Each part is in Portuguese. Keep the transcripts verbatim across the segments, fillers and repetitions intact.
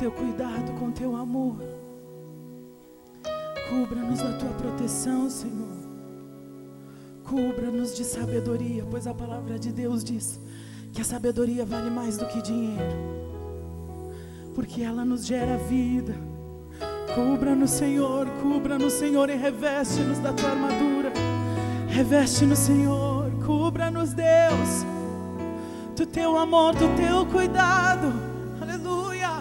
teu cuidado, com teu amor. Cubra-nos da tua proteção, Senhor. Cubra-nos de sabedoria, pois a palavra de Deus diz que a sabedoria vale mais do que dinheiro, porque ela nos gera vida. Cubra-nos, Senhor, cubra-nos, Senhor, e reveste-nos da tua armadura. Reveste-nos, Senhor, cubra-nos, Deus, do teu amor, do teu cuidado. Aleluia.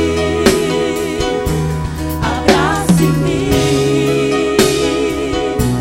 Abrace-me,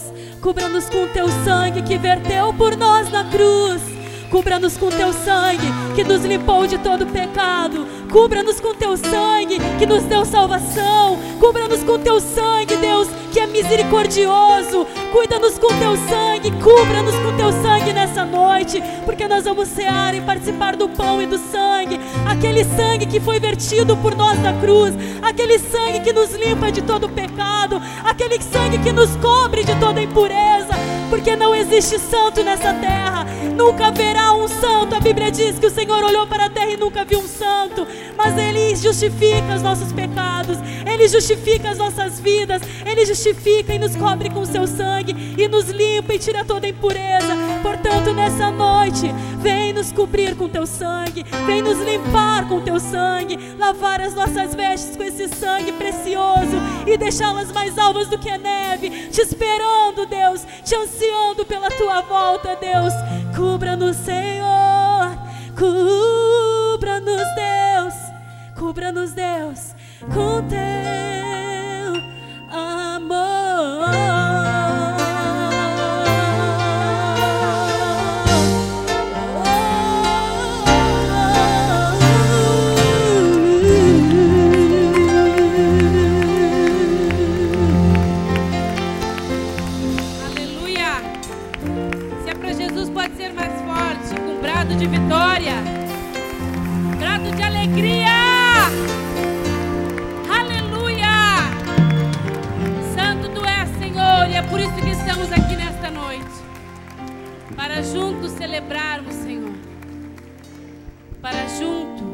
Cubra-nos com teu sangue que verteu por nós na cruz. Cubra-nos com teu sangue que nos limpou de todo pecado. Cubra-nos com teu sangue que nos deu salvação. Cubra-nos com teu sangue, Deus, que é misericordioso. Cuida-nos com teu sangue, cubra-nos com teu sangue nessa noite, porque nós vamos cear e participar do pão e do sangue. Aquele sangue que foi vertido por nós na cruz, aquele sangue que nos limpa de todo pecado, aquele sangue que nos cobre de toda impureza, porque não existe santo nessa terra, nunca haverá um santo. A Bíblia diz que o Senhor olhou para a terra e nunca viu um santo, mas Ele justifica os nossos pecados, Ele justifica as nossas vidas, Ele justifica e nos cobre com o seu sangue e nos limpa e tira toda a impureza. Portanto, nessa noite, vem nos cobrir com teu sangue, vem nos limpar com teu sangue, lavar as nossas vestes com esse sangue precioso e deixá-las mais alvas do que a neve, te esperando, Deus, te ansiando pela tua volta, Deus. Cubra-nos, Senhor, cubra-nos, Deus, cubra-nos, Deus, com teu amor. De vitória, brado de alegria, aleluia. Santo tu és, Senhor, e é por isso que estamos aqui nesta noite, para juntos celebrarmos, Senhor, para juntos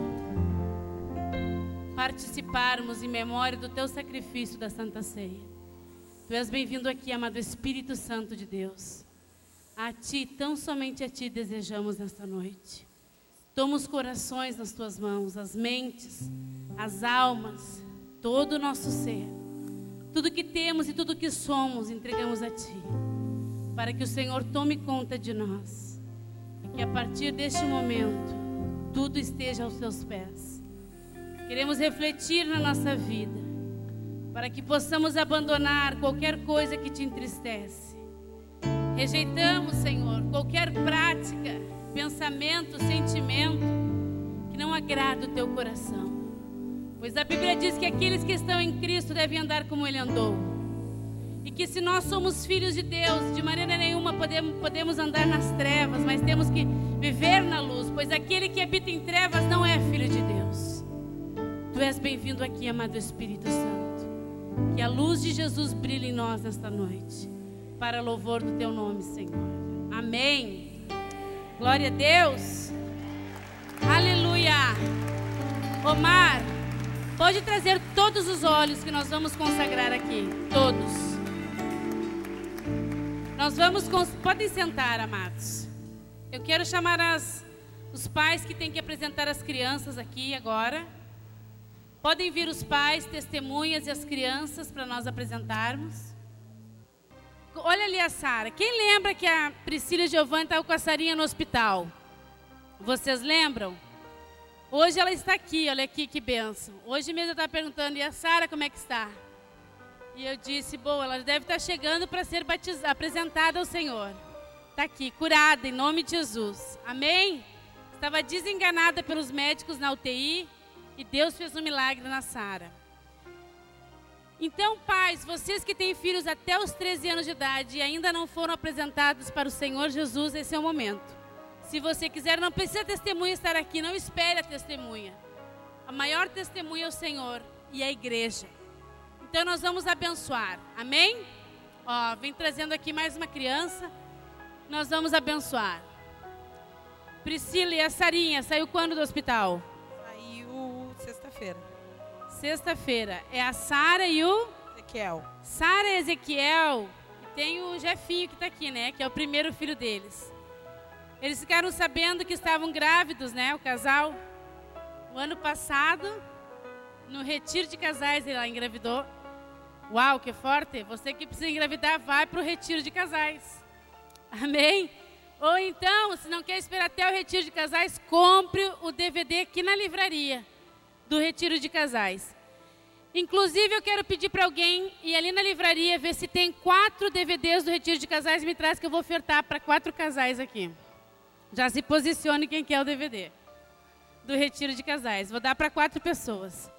participarmos em memória do teu sacrifício da Santa Ceia. Tu és bem-vindo aqui, amado Espírito Santo de Deus. A Ti, tão somente a Ti desejamos nesta noite. Toma os corações nas Tuas mãos, as mentes, as almas, todo o nosso ser. Tudo que temos e tudo que somos, entregamos a Ti, para que o Senhor tome conta de nós. E que a partir deste momento, tudo esteja aos Teus pés. Queremos refletir na nossa vida, para que possamos abandonar qualquer coisa que Te entristece. Rejeitamos, Senhor, qualquer prática, pensamento, sentimento que não agrada o Teu coração. Pois a Bíblia diz que aqueles que estão em Cristo devem andar como Ele andou. E que se nós somos filhos de Deus, de maneira nenhuma podemos, podemos andar nas trevas, mas temos que viver na luz, pois aquele que habita em trevas não é filho de Deus. Tu és bem-vindo aqui, amado Espírito Santo. Que a luz de Jesus brilhe em nós nesta noite, para louvor do Teu nome, Senhor. Amém. Glória a Deus. Aleluia. Omar, pode trazer todos os olhos que nós vamos consagrar aqui. Todos. Nós vamos... Cons... Podem sentar, amados. Eu quero chamar as, os pais que têm que apresentar as crianças aqui agora. Podem vir os pais, testemunhas e as crianças para nós apresentarmos. Olha ali a Sara. Quem lembra que a Priscila e Giovanni estavam com a Sarinha no hospital? Vocês lembram? Hoje ela está aqui, olha aqui que bênção. Hoje mesmo eu estava perguntando, e a Sara como é que está? E eu disse, bom, ela deve estar chegando para ser batizada, apresentada ao Senhor. Está aqui, curada em nome de Jesus. Amém? Estava desenganada pelos médicos na U T I e Deus fez um milagre na Sara. Então, pais, vocês que têm filhos até os treze anos de idade e ainda não foram apresentados para o Senhor Jesus, esse é o momento. Se você quiser, não precisa a testemunha estar aqui, não espere a testemunha. A maior testemunha é o Senhor e a igreja. Então, nós vamos abençoar, amém? Ó, vem trazendo aqui mais uma criança, nós vamos abençoar. Priscila e a Sarinha, saiu quando do hospital? Saiu sexta-feira. Sexta-feira. É a Sara e o... Ezequiel. Sara e Ezequiel. E tem o Jefinho que está aqui, né? Que é o primeiro filho deles. Eles ficaram sabendo que estavam grávidos, né? O casal. O ano passado, no retiro de casais, ela engravidou. Uau, que forte. Você que precisa engravidar, vai para o retiro de casais. Amém? Ou então, se não quer esperar até o retiro de casais, compre o D V D aqui na livraria do retiro de casais. Inclusive, eu quero pedir para alguém ir ali na livraria ver se tem quatro D V Ds do Retiro de Casais. Me traz que eu vou ofertar para quatro casais aqui. Já se posicione quem quer o D V D do Retiro de Casais. Vou dar para quatro pessoas.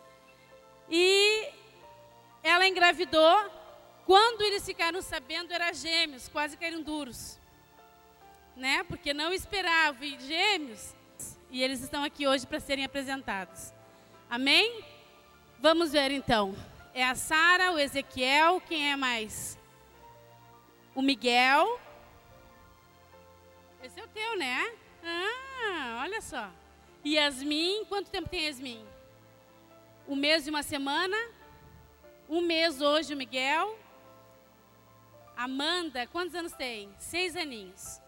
E ela engravidou. Quando eles ficaram sabendo, era gêmeos, quase caíram duros. Né? Porque não esperavam. E gêmeos. E eles estão aqui hoje para serem apresentados. Amém? Vamos ver então. É a Sara, o Ezequiel, quem é mais? O Miguel. Esse é o teu, né? Ah, olha só. Yasmin, quanto tempo tem Yasmin? Um mês e uma semana. Um mês hoje o Miguel. Amanda, quantos anos tem? Seis aninhos.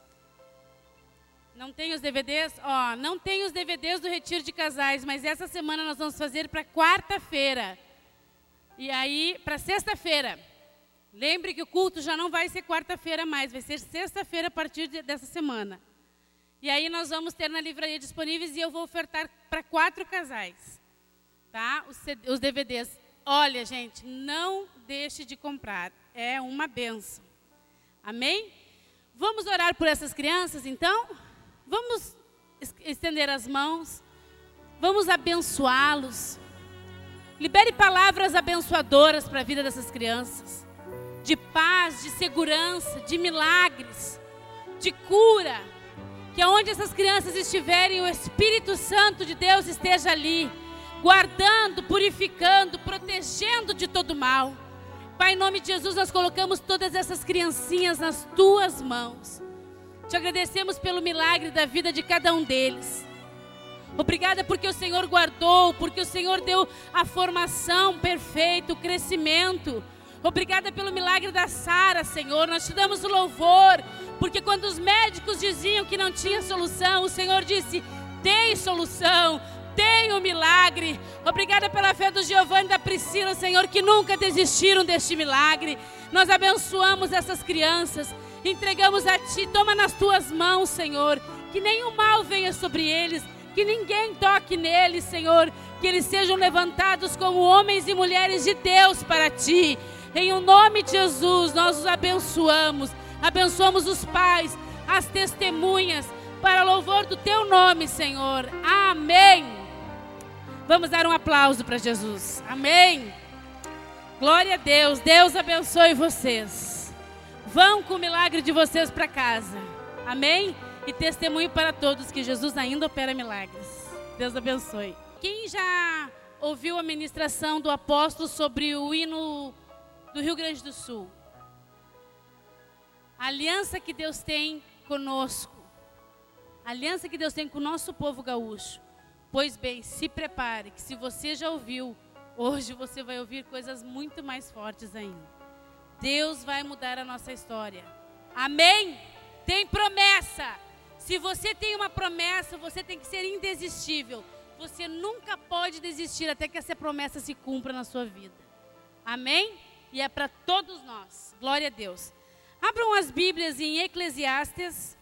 Não tem os D V Ds? Ó, não tem os D V Ds do Retiro de Casais, mas essa semana nós vamos fazer para quarta-feira. E aí, para sexta-feira. Lembre que o culto já não vai ser quarta-feira mais, vai ser sexta-feira a partir de, dessa semana. E aí nós vamos ter na livraria disponíveis e eu vou ofertar para quatro casais. Tá? Os, os D V Ds. Olha, gente, não deixe de comprar. É uma bênção. Amém? Vamos orar por essas crianças, então? Vamos estender as mãos. Vamos abençoá-los. Libere palavras abençoadoras para a vida dessas crianças. De paz, de segurança, de milagres, de cura. Que onde essas crianças estiverem, o Espírito Santo de Deus esteja ali, guardando, purificando, protegendo de todo mal. Pai, em nome de Jesus, nós colocamos todas essas criancinhas nas tuas mãos. Te agradecemos pelo milagre da vida de cada um deles. Obrigada porque o Senhor guardou, porque o Senhor deu a formação perfeita, o crescimento. Obrigada pelo milagre da Sara, Senhor. Nós te damos o louvor, porque quando os médicos diziam que não tinha solução, o Senhor disse, tem solução, tem o milagre. Obrigada pela fé do Giovanni e da Priscila, Senhor, que nunca desistiram deste milagre. Nós abençoamos essas crianças, entregamos a Ti, toma nas Tuas mãos, Senhor, que nenhum mal venha sobre eles, que ninguém toque neles, Senhor, que eles sejam levantados como homens e mulheres de Deus para Ti. Em o nome de Jesus, nós os abençoamos, abençoamos os pais, as testemunhas, para louvor do Teu nome, Senhor. Amém. Vamos dar um aplauso para Jesus. Amém. Glória a Deus. Deus abençoe vocês. Vão com o milagre de vocês para casa. Amém? E testemunho para todos que Jesus ainda opera milagres. Deus abençoe. Quem já ouviu a ministração do apóstolo sobre o hino do Rio Grande do Sul? A aliança que Deus tem conosco. A aliança que Deus tem com o nosso povo gaúcho. Pois bem, se prepare, que se você já ouviu, hoje você vai ouvir coisas muito mais fortes ainda. Deus vai mudar a nossa história. Amém? Tem promessa. Se você tem uma promessa, você tem que ser indesistível. Você nunca pode desistir até que essa promessa se cumpra na sua vida. Amém? E é para todos nós. Glória a Deus. Abram as Bíblias em Eclesiastes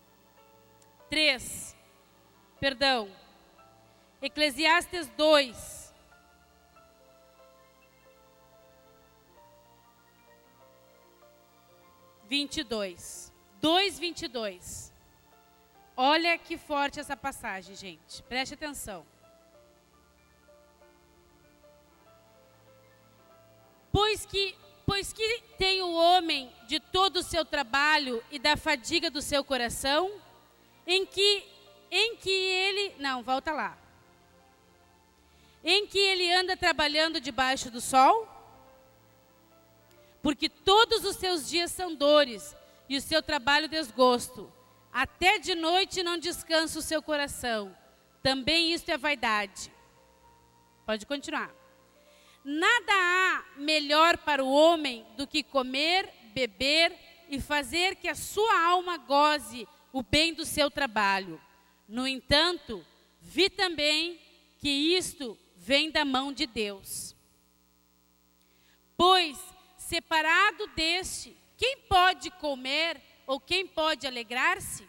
três. Perdão. Eclesiastes dois. vinte e dois. dois, vinte e dois. Olha que forte essa passagem, gente. Preste atenção. Pois que, pois que tem o homem de todo o seu trabalho e da fadiga do seu coração, em que, em que ele... Não, volta lá. Em que ele anda trabalhando debaixo do sol? Porque todos os seus dias são dores e o seu trabalho desgosto. Até de noite não descansa o seu coração. Também isto é vaidade. Pode continuar. Nada há melhor para o homem do que comer, beber e fazer que a sua alma goze o bem do seu trabalho. No entanto, vi também que isto vem da mão de Deus. Pois, separado deste, quem pode comer ou quem pode alegrar-se?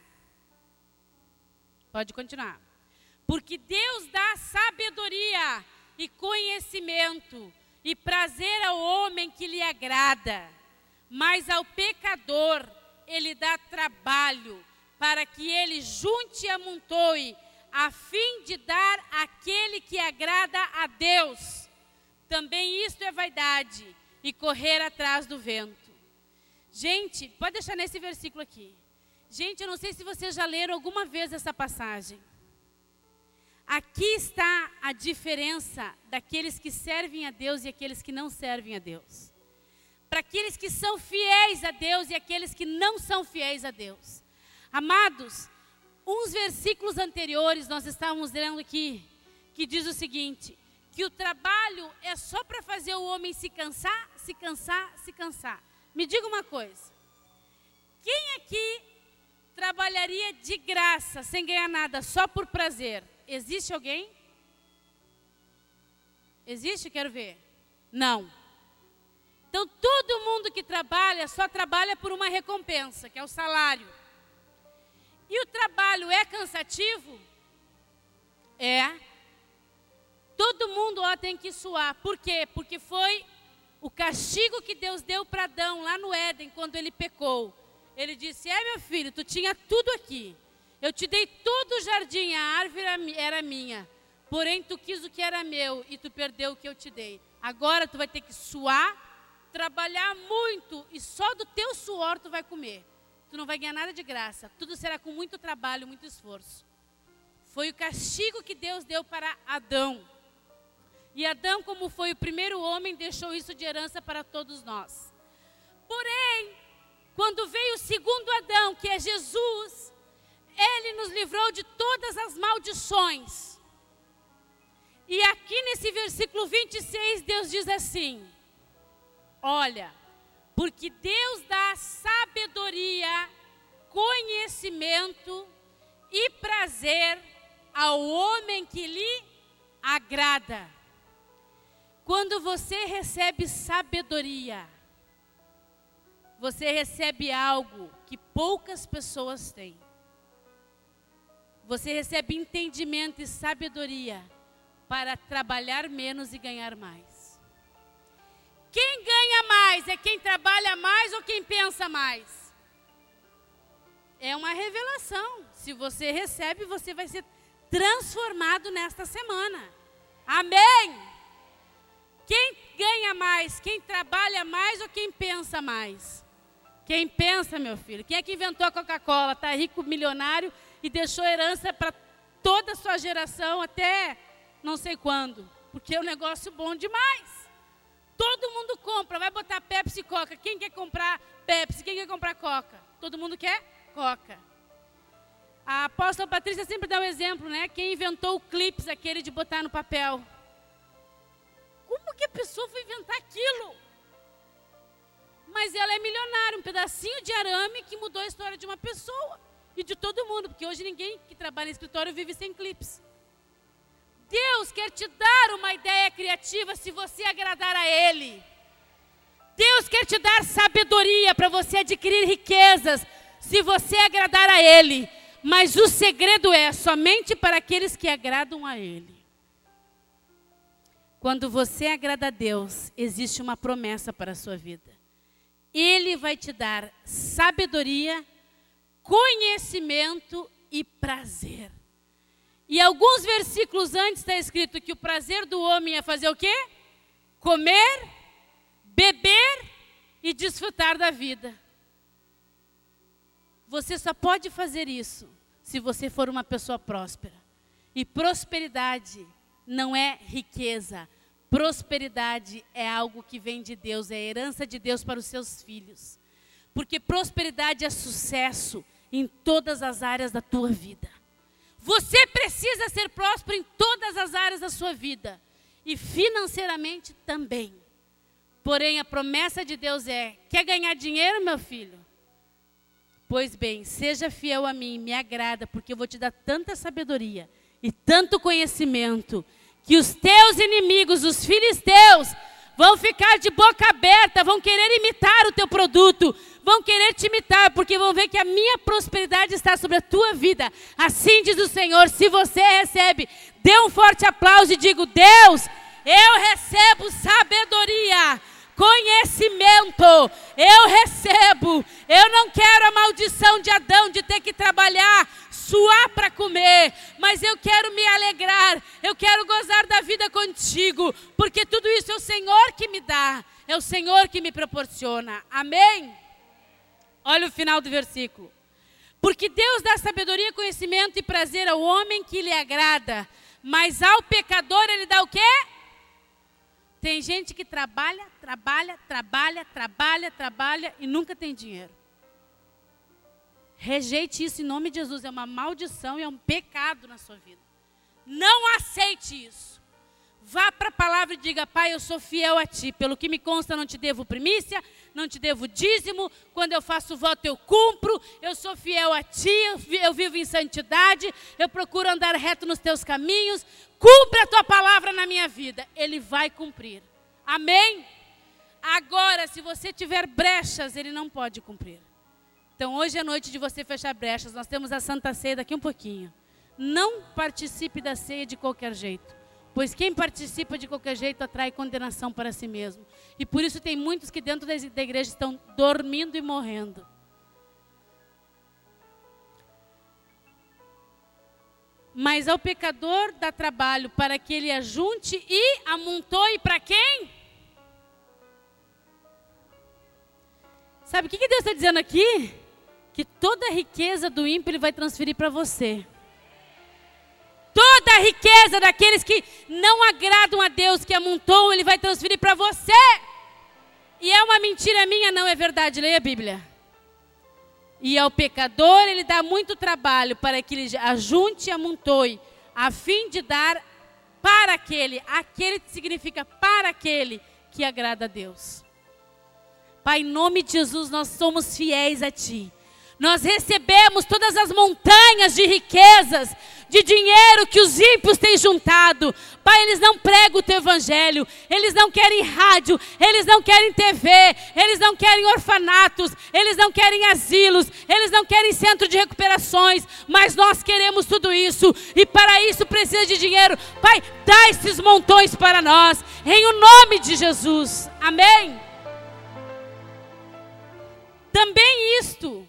Pode continuar. Porque Deus dá sabedoria e conhecimento, e prazer ao homem que lhe agrada, mas ao pecador ele dá trabalho, para que ele junte e amontoe, a fim de dar àquele que agrada a Deus. Também isto é vaidade, e correr atrás do vento. Gente, pode deixar nesse versículo aqui. Gente, eu não sei se vocês já leram alguma vez essa passagem. Aqui está a diferença daqueles que servem a Deus e aqueles que não servem a Deus. Para aqueles que são fiéis a Deus e aqueles que não são fiéis a Deus. Amados, uns versículos anteriores nós estávamos lendo aqui, que diz o seguinte, que o trabalho é só para fazer o homem se cansar, se cansar, se cansar. Me diga uma coisa, quem aqui trabalharia de graça, sem ganhar nada, só por prazer? Existe alguém? Existe? Quero ver. Não. Então, todo mundo que trabalha, só trabalha por uma recompensa, que é o salário. E o trabalho é cansativo? É. Todo mundo ó, tem que suar. Por quê? Porque foi o castigo que Deus deu para Adão, lá no Éden, quando ele pecou. Ele disse, é meu filho, tu tinha tudo aqui. Eu te dei todo o jardim, a árvore era minha. Porém, tu quis o que era meu e tu perdeu o que eu te dei. Agora tu vai ter que suar, trabalhar muito e só do teu suor tu vai comer. Tu não vai ganhar nada de graça. Tudo será com muito trabalho, muito esforço. Foi o castigo que Deus deu para Adão. E Adão, como foi o primeiro homem, deixou isso de herança para todos nós. Porém, quando veio o segundo Adão, que é Jesus, ele nos livrou de todas as maldições. E aqui nesse versículo vinte e seis, Deus diz assim, olha, porque Deus dá sabedoria, conhecimento e prazer ao homem que lhe agrada. Quando você recebe sabedoria, você recebe algo que poucas pessoas têm. Você recebe entendimento e sabedoria para trabalhar menos e ganhar mais. Quem ganha mais é quem trabalha mais ou quem pensa mais? É uma revelação. Se você recebe, você vai ser transformado nesta semana. Amém? Quem ganha mais? Quem trabalha mais ou quem pensa mais? Quem pensa, meu filho. Quem é que inventou a Coca-Cola? Está rico, milionário e deixou herança para toda a sua geração até não sei quando. Porque é um negócio bom demais. Todo mundo compra. Vai botar Pepsi e Coca. Quem quer comprar Pepsi? Quem quer comprar Coca? Todo mundo quer Coca. A apóstola Patrícia sempre dá um exemplo, né? Quem inventou o clips, aquele de botar no papel. Como que a pessoa foi inventar aquilo? Mas ela é milionária, um pedacinho de arame que mudou a história de uma pessoa e de todo mundo, porque hoje ninguém que trabalha em escritório vive sem clips. Deus quer te dar uma ideia criativa se você agradar a Ele. Deus quer te dar sabedoria para você adquirir riquezas se você agradar a Ele. Mas o segredo é somente para aqueles que agradam a Ele. Quando você agrada a Deus, existe uma promessa para a sua vida. Ele vai te dar sabedoria, conhecimento e prazer. E alguns versículos antes está escrito que o prazer do homem é fazer o quê? Comer, beber e desfrutar da vida. Você só pode fazer isso se você for uma pessoa próspera. E prosperidade não é riqueza. Prosperidade é algo que vem de Deus, é a herança de Deus para os seus filhos. Porque prosperidade é sucesso em todas as áreas da tua vida. Você precisa ser próspero em todas as áreas da sua vida. E financeiramente também. Porém, a promessa de Deus é, quer ganhar dinheiro, meu filho? Pois bem, seja fiel a mim, me agrada, porque eu vou te dar tanta sabedoria e tanto conhecimento, que os teus inimigos, os filisteus, vão ficar de boca aberta, vão querer imitar o teu produto, vão querer te imitar, porque vão ver que a minha prosperidade está sobre a tua vida. Assim diz o Senhor, se você recebe, dê um forte aplauso e diga, Deus, Eu recebo sabedoria, conhecimento. Eu recebo. Eu não quero a maldição de Adão de ter que trabalhar, suar para comer, mas eu quero me alegrar. Eu quero gozar da vida contigo, porque tudo isso é o Senhor que me dá, é o Senhor que me proporciona. Amém? Olha o final do versículo. Porque Deus dá sabedoria, conhecimento e prazer ao homem que lhe agrada, mas ao pecador ele dá o quê? Tem gente que trabalha, trabalha, trabalha, trabalha, trabalha e nunca tem dinheiro. Rejeite isso em nome de Jesus, é uma maldição e é um pecado na sua vida. Não aceite isso. Vá para a palavra e diga: Pai, eu sou fiel a Ti. Pelo que me consta, não te devo primícia, não te devo dízimo. Quando eu faço voto, eu cumpro. Eu sou fiel a Ti, eu vivo em santidade. Eu procuro andar reto nos Teus caminhos. Cumpra a Tua palavra na minha vida. Ele vai cumprir. Amém? Agora, se você tiver brechas, Ele não pode cumprir. Então, hoje é noite de você fechar brechas. Nós temos a Santa Ceia daqui um pouquinho. Não participe da ceia de qualquer jeito. Pois quem participa de qualquer jeito atrai condenação para si mesmo. E por isso tem muitos que dentro da igreja estão dormindo e morrendo. Mas ao pecador dá trabalho para que ele ajunte e amontoe para quem? Sabe o que Deus está dizendo aqui? Que toda a riqueza do ímpio Ele vai transferir para você. Toda a riqueza daqueles que não agradam a Deus, que amontoam, Ele vai transferir para você. E é uma mentira minha? Não, é verdade. Leia a Bíblia. E ao pecador Ele dá muito trabalho para que ele ajunte e amontoe, a fim de dar para aquele, aquele significa para aquele que agrada a Deus. Pai, em nome de Jesus, nós somos fiéis a Ti. Nós recebemos todas as montanhas de riquezas, de dinheiro que os ímpios têm juntado. Pai, eles não pregam o Teu Evangelho, eles não querem rádio, eles não querem T V, eles não querem orfanatos, eles não querem asilos, eles não querem centro de recuperações, mas nós queremos tudo isso, e para isso precisa de dinheiro. Pai, dá esses montões para nós, em o nome de Jesus. Amém? Também isto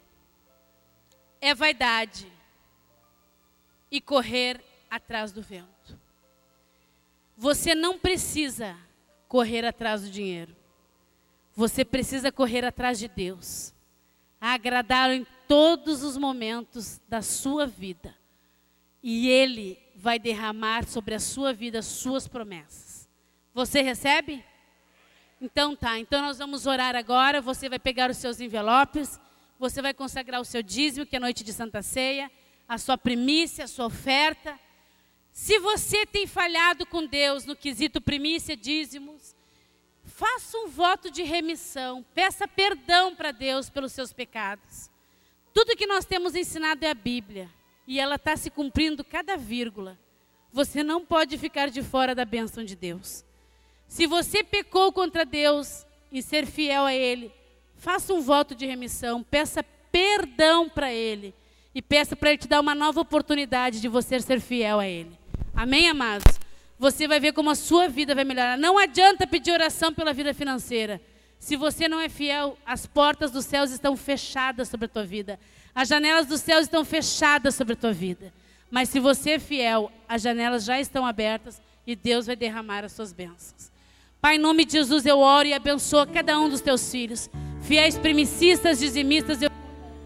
é vaidade e correr atrás do vento. Você não precisa correr atrás do dinheiro. Você precisa correr atrás de Deus. Agradá-lo em todos os momentos da sua vida. E Ele vai derramar sobre a sua vida as suas promessas. Você recebe? Então tá, então nós vamos orar agora. Você vai pegar os seus envelopes. Você vai consagrar o seu dízimo, que é noite de Santa Ceia, a sua primícia, a sua oferta. Se você tem falhado com Deus no quesito primícia, dízimos, faça um voto de remissão, peça perdão para Deus pelos seus pecados. Tudo que nós temos ensinado é a Bíblia, e ela está se cumprindo cada vírgula. Você não pode ficar de fora da bênção de Deus. Se você pecou contra Deus e ser fiel a Ele, faça um voto de remissão, peça perdão para Ele e peça para Ele te dar uma nova oportunidade de você ser fiel a Ele. Amém, amados? Você vai ver como a sua vida vai melhorar. Não adianta pedir oração pela vida financeira. Se você não é fiel, as portas dos céus estão fechadas sobre a tua vida. As janelas dos céus estão fechadas sobre a tua vida. Mas se você é fiel, as janelas já estão abertas e Deus vai derramar as suas bênçãos. Pai, em nome de Jesus, eu oro e abençoo cada um dos teus filhos. Fiéis primicistas, dizimistas, eu...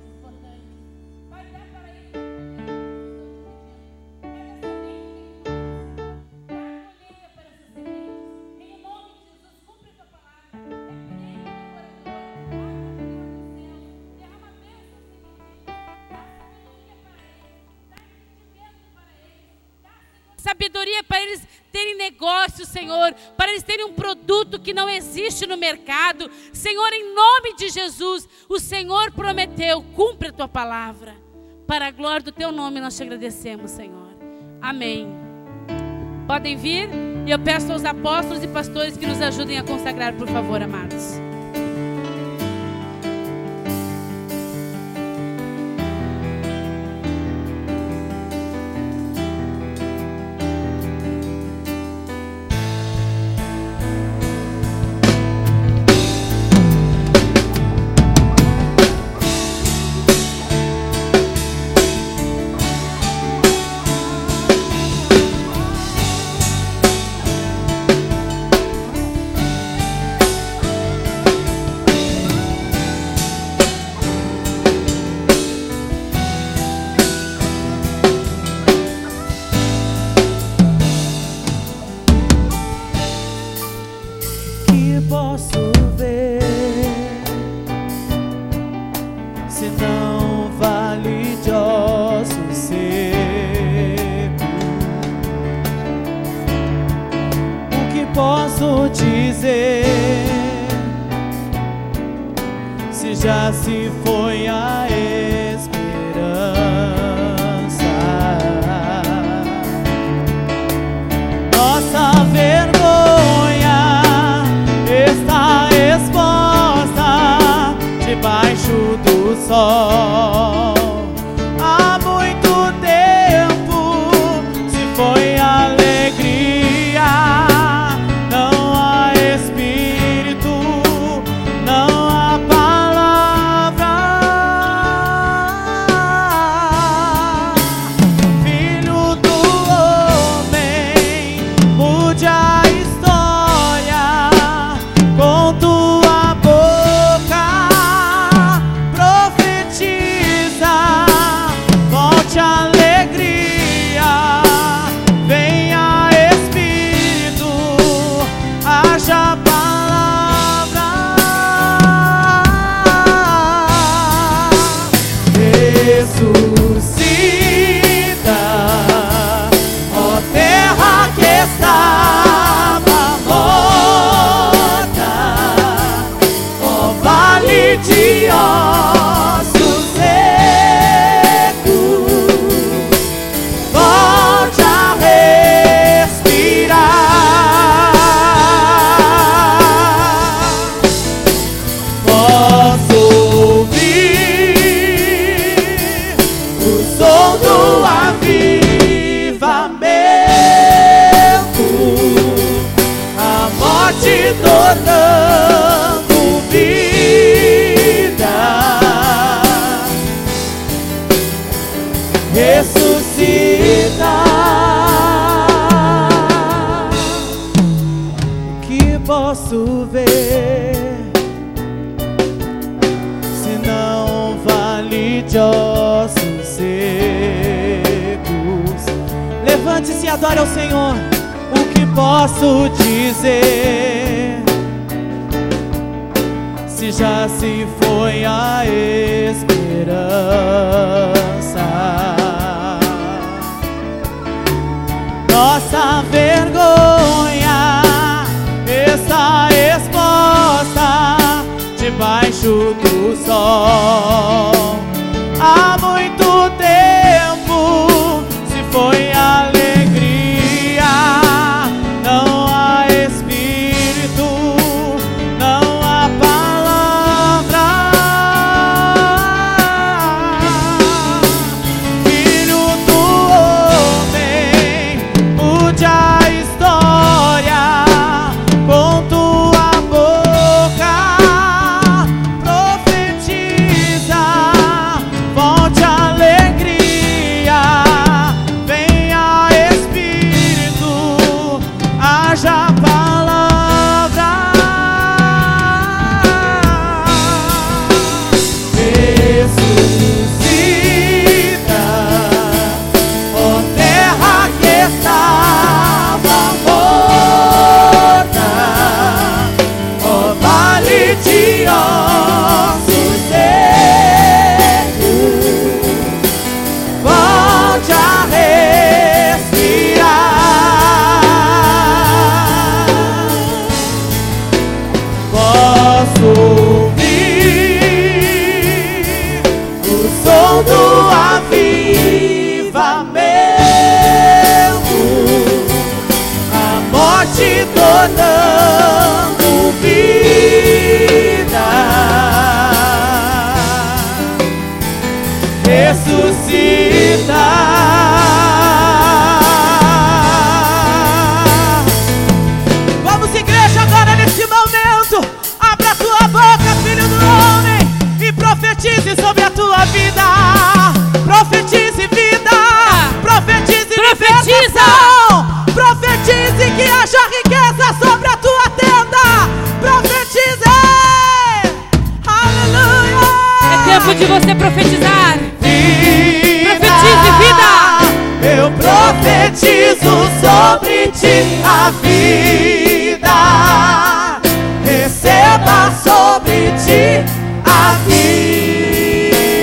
sabedoria para eles terem negócio, Senhor, para eles terem um produto que não existe no mercado. Senhor, em nome de Jesus, o Senhor prometeu, cumpre a tua palavra. Para a glória do teu nome nós te agradecemos, Senhor. Amém. Podem vir e eu peço aos apóstolos e pastores que nos ajudem a consagrar, por favor, amados. se não vale de ossos secos? O que posso dizer se já se foi a esperança? Nossa vergonha está exposta debaixo do sol. Há muito tempo se foi a alegria, não há espírito, não há palavra. Filho do homem, mude a história com tua boca, profetiza, volte a alegria, venha Espírito, haja palavra. Ressuscita, ó terra que estava morta, ó vale de ossos secos, volte a respirar. Posso ouvir o som do avivamento, a morte tornando vida, ressuscita. O que posso ver se não vale de ossos secos? Levante-se e adore ao Senhor. O que posso dizer se já se foi a esperança? Nossa vergonha está exposta debaixo do sol. Há muito tempo se foi a alegria, não há espírito, não há palavra. Filho do homem, mude a história com tua boca, profetiza, volte a alegria, venha Espírito, haja palavra. Ressuscita, ó terra que estava morta, ó vale de ossos secos, volte a respirar. Posso ouvir o som do avivamento, a morte tornando vida, ressuscita. Vamos, igreja, agora nesse momento, abra a tua boca, filho do homem, e profetize sobre a tua vida. Profetize vida, profetize libertação, profetize que haja riqueza sobre a tua tenda. Profetize, aleluia. É tempo de você profetizar. Profetize vida. Eu profetizo sobre ti a vida. Receba sobre ti a vida.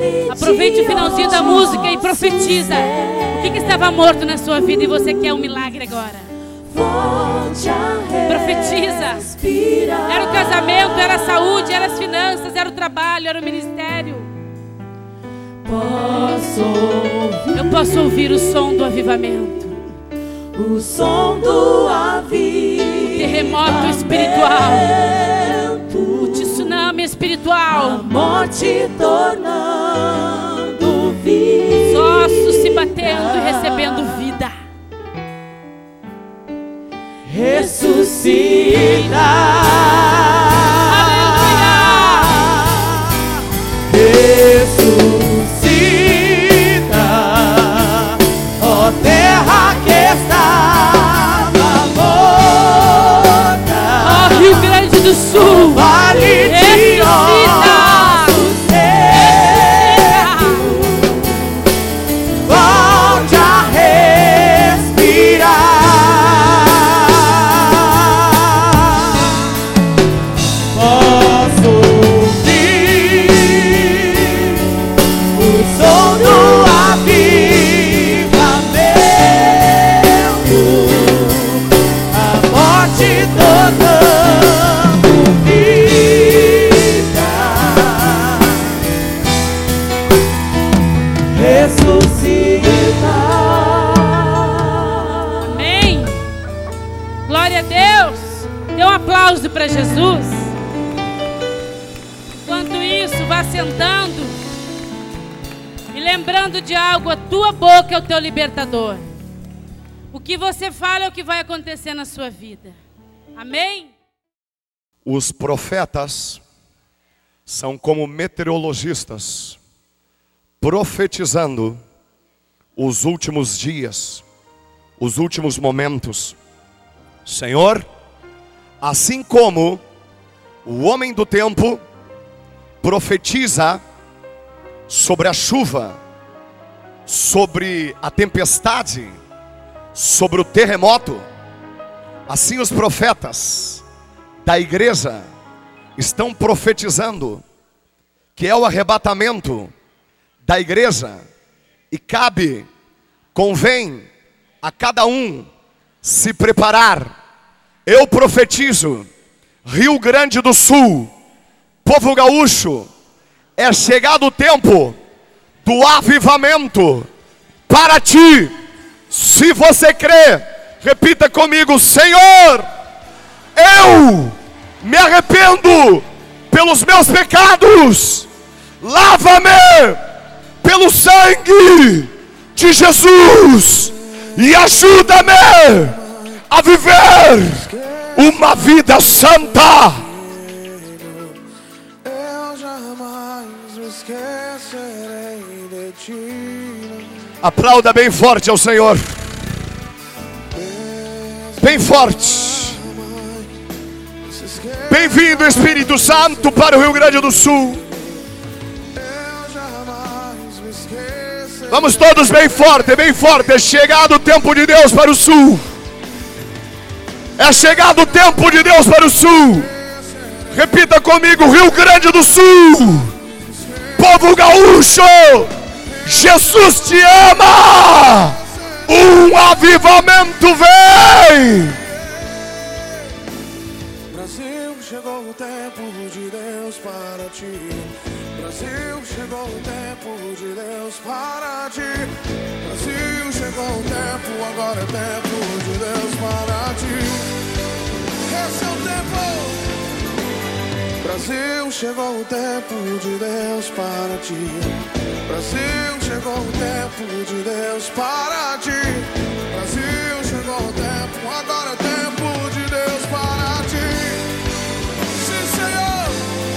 Aproveite o finalzinho da música e profetiza. O que, que estava morto na sua vida e você quer um milagre agora? Profetiza. Era o casamento, era a saúde, era as finanças, era o trabalho, era o ministério. Eu posso ouvir o som do avivamento. O som do avivamento. O terremoto espiritual. O tsunami espiritual. A morte tornando vida. Os ossos se batendo e recebendo vida. Ressuscita. Aleluia. Ressuscita, ó terra que estava morta. Ó Rio Grande do Sul. Vale de ossos secos, volte a respirar. Posso ouvir o som do avivamento, a morte tornando vida, ressuscitar. Amém. Glória a Deus. Dê um aplauso para Jesus. Enquanto isso, vá sentando e lembrando de algo. A tua boca é o teu libertador. O que você fala é o que vai acontecer na sua vida. Amém? Os profetas são como meteorologistas, profetizando os últimos dias, os últimos momentos. Senhor, assim como o homem do tempo profetiza sobre a chuva, sobre a tempestade, sobre o terremoto, assim os profetas da igreja estão profetizando que é o arrebatamento da igreja, e cabe, convém a cada um se preparar. Eu profetizo, Rio Grande do Sul, povo gaúcho, é chegado o tempo do avivamento para ti. Se você crê, repita comigo: Senhor, eu me arrependo pelos meus pecados, lava-me pelo sangue de Jesus e ajuda-me a viver uma vida santa. Eu jamais me esquecerei de ti. Aplauda bem forte ao Senhor. Bem forte. Bem-vindo, Espírito Santo, para o Rio Grande do Sul. Vamos todos bem forte, bem forte. É chegado o tempo de Deus para o Sul. É chegado o tempo de Deus para o Sul. Repita comigo: Rio Grande do Sul, povo gaúcho, Jesus te ama. Um avivamento vem. Brasil, chegou o tempo de Deus para ti. Brasil, chegou o tempo de Deus para ti. Brasil, chegou o tempo, agora é tempo de Deus para ti. Esse é o tempo. Brasil, chegou o tempo de Deus para ti. Brasil, chegou o tempo de Deus para ti. Brasil, chegou o tempo, agora é tempo de Deus para ti. Sim, Senhor.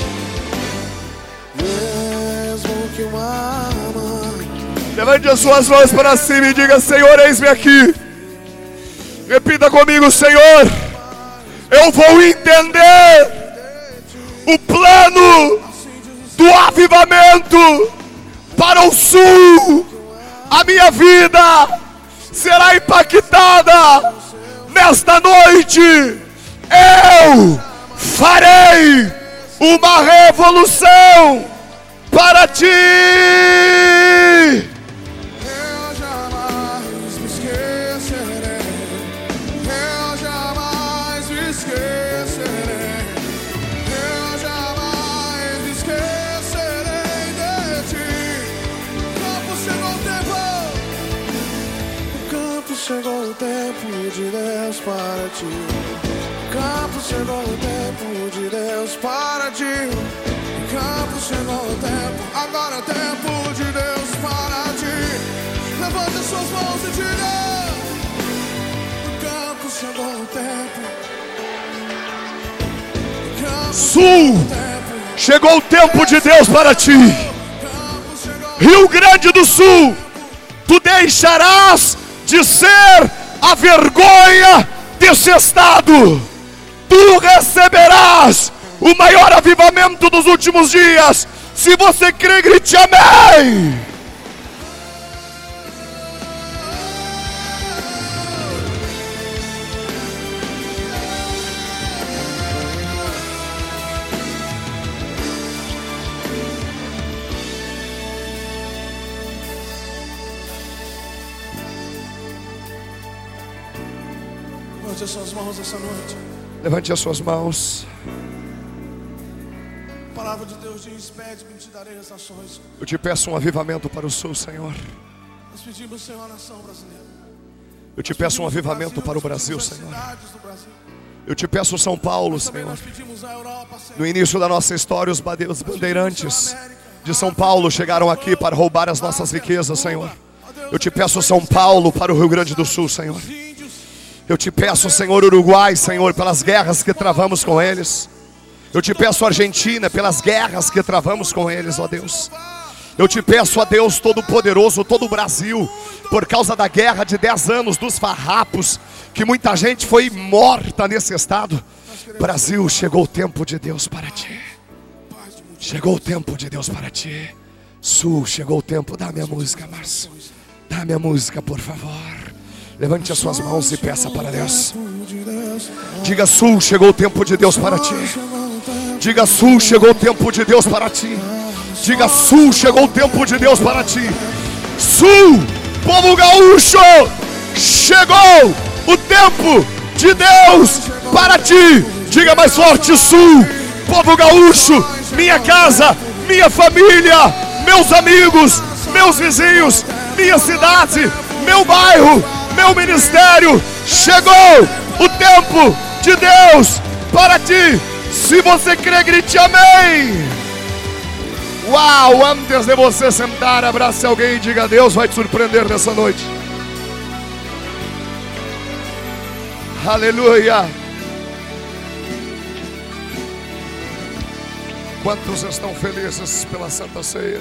Mesmo que uma mãe. Levante as suas mãos para cima e diga: Senhor, eis-me aqui. Repita comigo: Senhor, eu vou entender o plano do avivamento para o Sul. A minha vida será impactada nesta noite. Eu farei uma revolução para ti. Eu jamais me esquecerei. Eu jamais me esquecerei. Eu jamais me esquecerei de ti. O campo chegou o tempo. O campo chegou o tempo de Deus para ti. O campo chegou o tempo de Deus para ti. O campo chegou o tempo, agora é o tempo de Deus para ti. Levante as suas mãos e diga: o campo chegou o tempo. O campo Sul, chegou o tempo. chegou o tempo de Deus para ti. O campo chegou o Rio Grande do Sul, tu deixarás de ser a vergonha desse estado. Tu receberás o maior avivamento dos últimos dias. Se você crê, grite amém. Levante as suas mãos essa noite. Levante as suas mãos. A palavra de Deus diz: pede-me e te darei as nações. Eu te peço um avivamento para o sul, Senhor. Nós pedimos, Senhor, a nação brasileira. Eu te peço um avivamento para o Brasil, Senhor. Eu te peço São Paulo, Senhor. No início da nossa história, os bandeirantes de São Paulo chegaram aqui para roubar as nossas riquezas, Senhor. Eu te peço São Paulo para o Rio Grande do Sul, Senhor. Eu te peço, Senhor, Uruguai, Senhor, pelas guerras que travamos com eles. Eu te peço, Argentina, pelas guerras que travamos com eles, ó Deus. Eu te peço, ó Deus Todo-Poderoso, todo o Brasil, por causa da guerra de dez anos dos farrapos, que muita gente foi morta nesse estado. Brasil, chegou o tempo de Deus para ti. Chegou o tempo de Deus para ti. Sul, chegou o tempo. Dá minha música, Márcio. Dá minha música, por favor. Levante as suas mãos e peça para Deus. Diga: Sul, chegou o tempo de Deus para ti. Diga: Sul, chegou o tempo de Deus para ti. Diga: Sul, chegou o tempo de Deus para ti. Sul, povo gaúcho, chegou o tempo de Deus para ti. Diga mais forte: Sul, povo gaúcho, minha casa, minha família, meus amigos, meus vizinhos, minha cidade, meu bairro, meu ministério. Chegou o tempo de Deus para ti. Se você crê, grite amém. Uau, antes de você sentar, abrace alguém e diga: Deus vai te surpreender nessa noite. Aleluia. Quantos estão felizes pela Santa Ceia?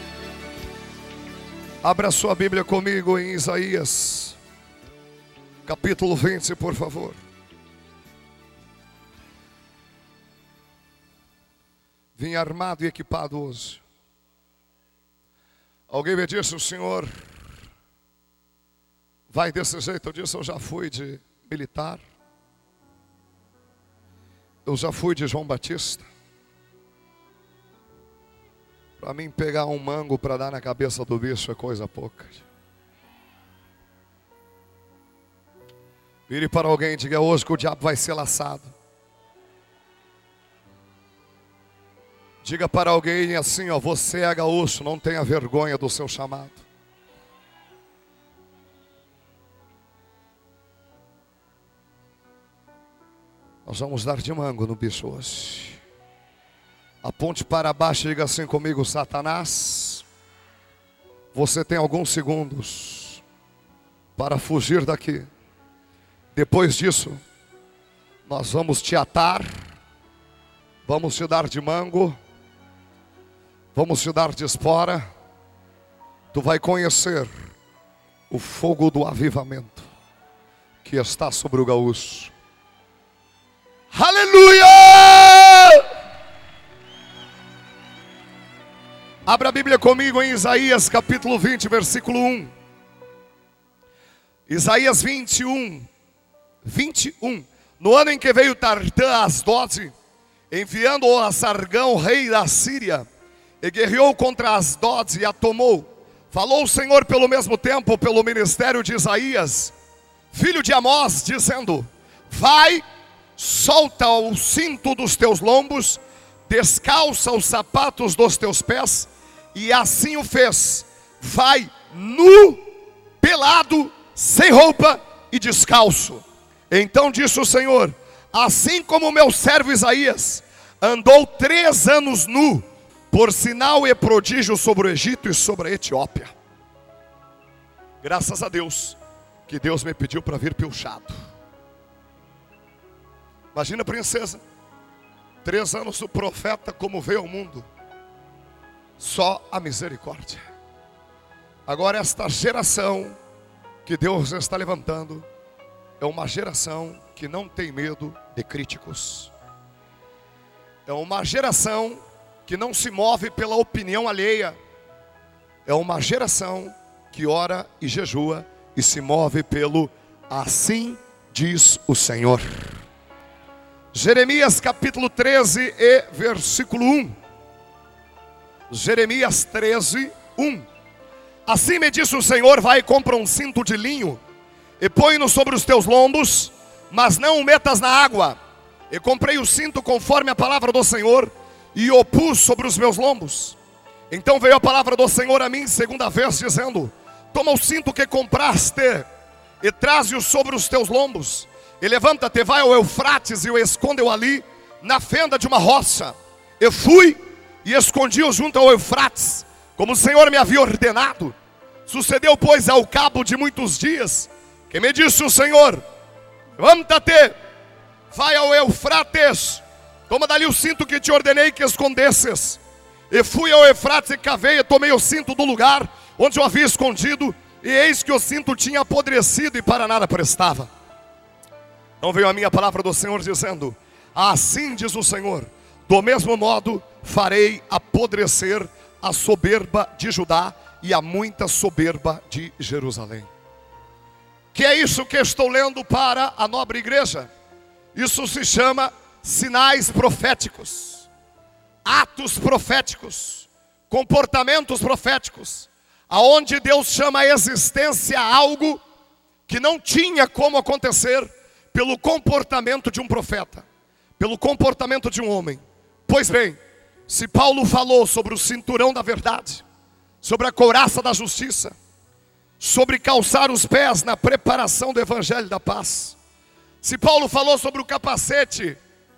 Abra sua Bíblia comigo em Isaías capítulo vinte, por favor. Vim armado e equipado hoje. Alguém me disse: o senhor vai desse jeito? Eu disse: eu já fui de militar. Eu já fui de João Batista. Para mim, pegar um mango para dar na cabeça do bicho é coisa pouca. Vire para alguém e diga: hoje que o diabo vai ser laçado. Diga para alguém assim, ó: você é gaúcho, não tenha vergonha do seu chamado. Nós vamos dar de mango no bicho hoje. Aponte para baixo e diga assim comigo: Satanás, você tem alguns segundos para fugir daqui. Depois disso, nós vamos te atar, vamos te dar de mango, vamos te dar de espora. Tu vai conhecer o fogo do avivamento que está sobre o gaúcho. Aleluia! Abra a Bíblia comigo em Isaías capítulo vinte, versículo um. Isaías vinte e um, vinte e um. No ano em que veio Tartã Asdote, enviando-o a Sargão, rei da Síria, e guerreou contra Asdod e a tomou. Falou o Senhor pelo mesmo tempo, pelo ministério de Isaías, filho de Amós, dizendo: vai, solta o cinto dos teus lombos, descalça os sapatos dos teus pés. E assim o fez. Vai nu, pelado, sem roupa e descalço. Então disse o Senhor: assim como o meu servo Isaías andou três anos nu, por sinal e prodígio sobre o Egito e sobre a Etiópia. Graças a Deus que Deus me pediu para vir pilchado. Imagina, princesa, três anos o profeta como veio ao mundo. Só a misericórdia. Agora esta geração que Deus está levantando é uma geração que não tem medo de críticos. É uma geração que não se move pela opinião alheia. É uma geração que ora e jejua e se move pelo assim diz o Senhor. Jeremias capítulo treze e versículo um. Jeremias treze, um. Assim me disse o Senhor: vai e compra um cinto de linho e põe-no sobre os teus lombos, mas não o metas na água. E comprei o cinto conforme a palavra do Senhor e o pus sobre os meus lombos. Então veio a palavra do Senhor a mim segunda vez, dizendo: toma o cinto que compraste e traze-o sobre os teus lombos, e levanta-te, vai ao Eufrates e o esconde-o ali na fenda de uma roça. Eu fui e escondi-o junto ao Eufrates, como o Senhor me havia ordenado. Sucedeu, pois, ao cabo de muitos dias, que me disse o Senhor: levanta-te, vai ao Eufrates, toma dali o cinto que te ordenei que escondesses. E fui ao Eufrates e cavei e tomei o cinto do lugar onde eu havia escondido, e eis que o cinto tinha apodrecido e para nada prestava. Então veio a minha palavra do Senhor dizendo: assim diz o Senhor, do mesmo modo farei apodrecer a soberba de Judá e a muita soberba de Jerusalém. Que é isso que estou lendo para a nobre igreja? Isso se chama sinais proféticos, atos proféticos, comportamentos proféticos, aonde Deus chama a existência algo que não tinha como acontecer pelo comportamento de um profeta, pelo comportamento de um homem. Pois bem, se Paulo falou sobre o cinturão da verdade, sobre a couraça da justiça, sobre calçar os pés na preparação do evangelho da paz, se Paulo falou sobre o capacete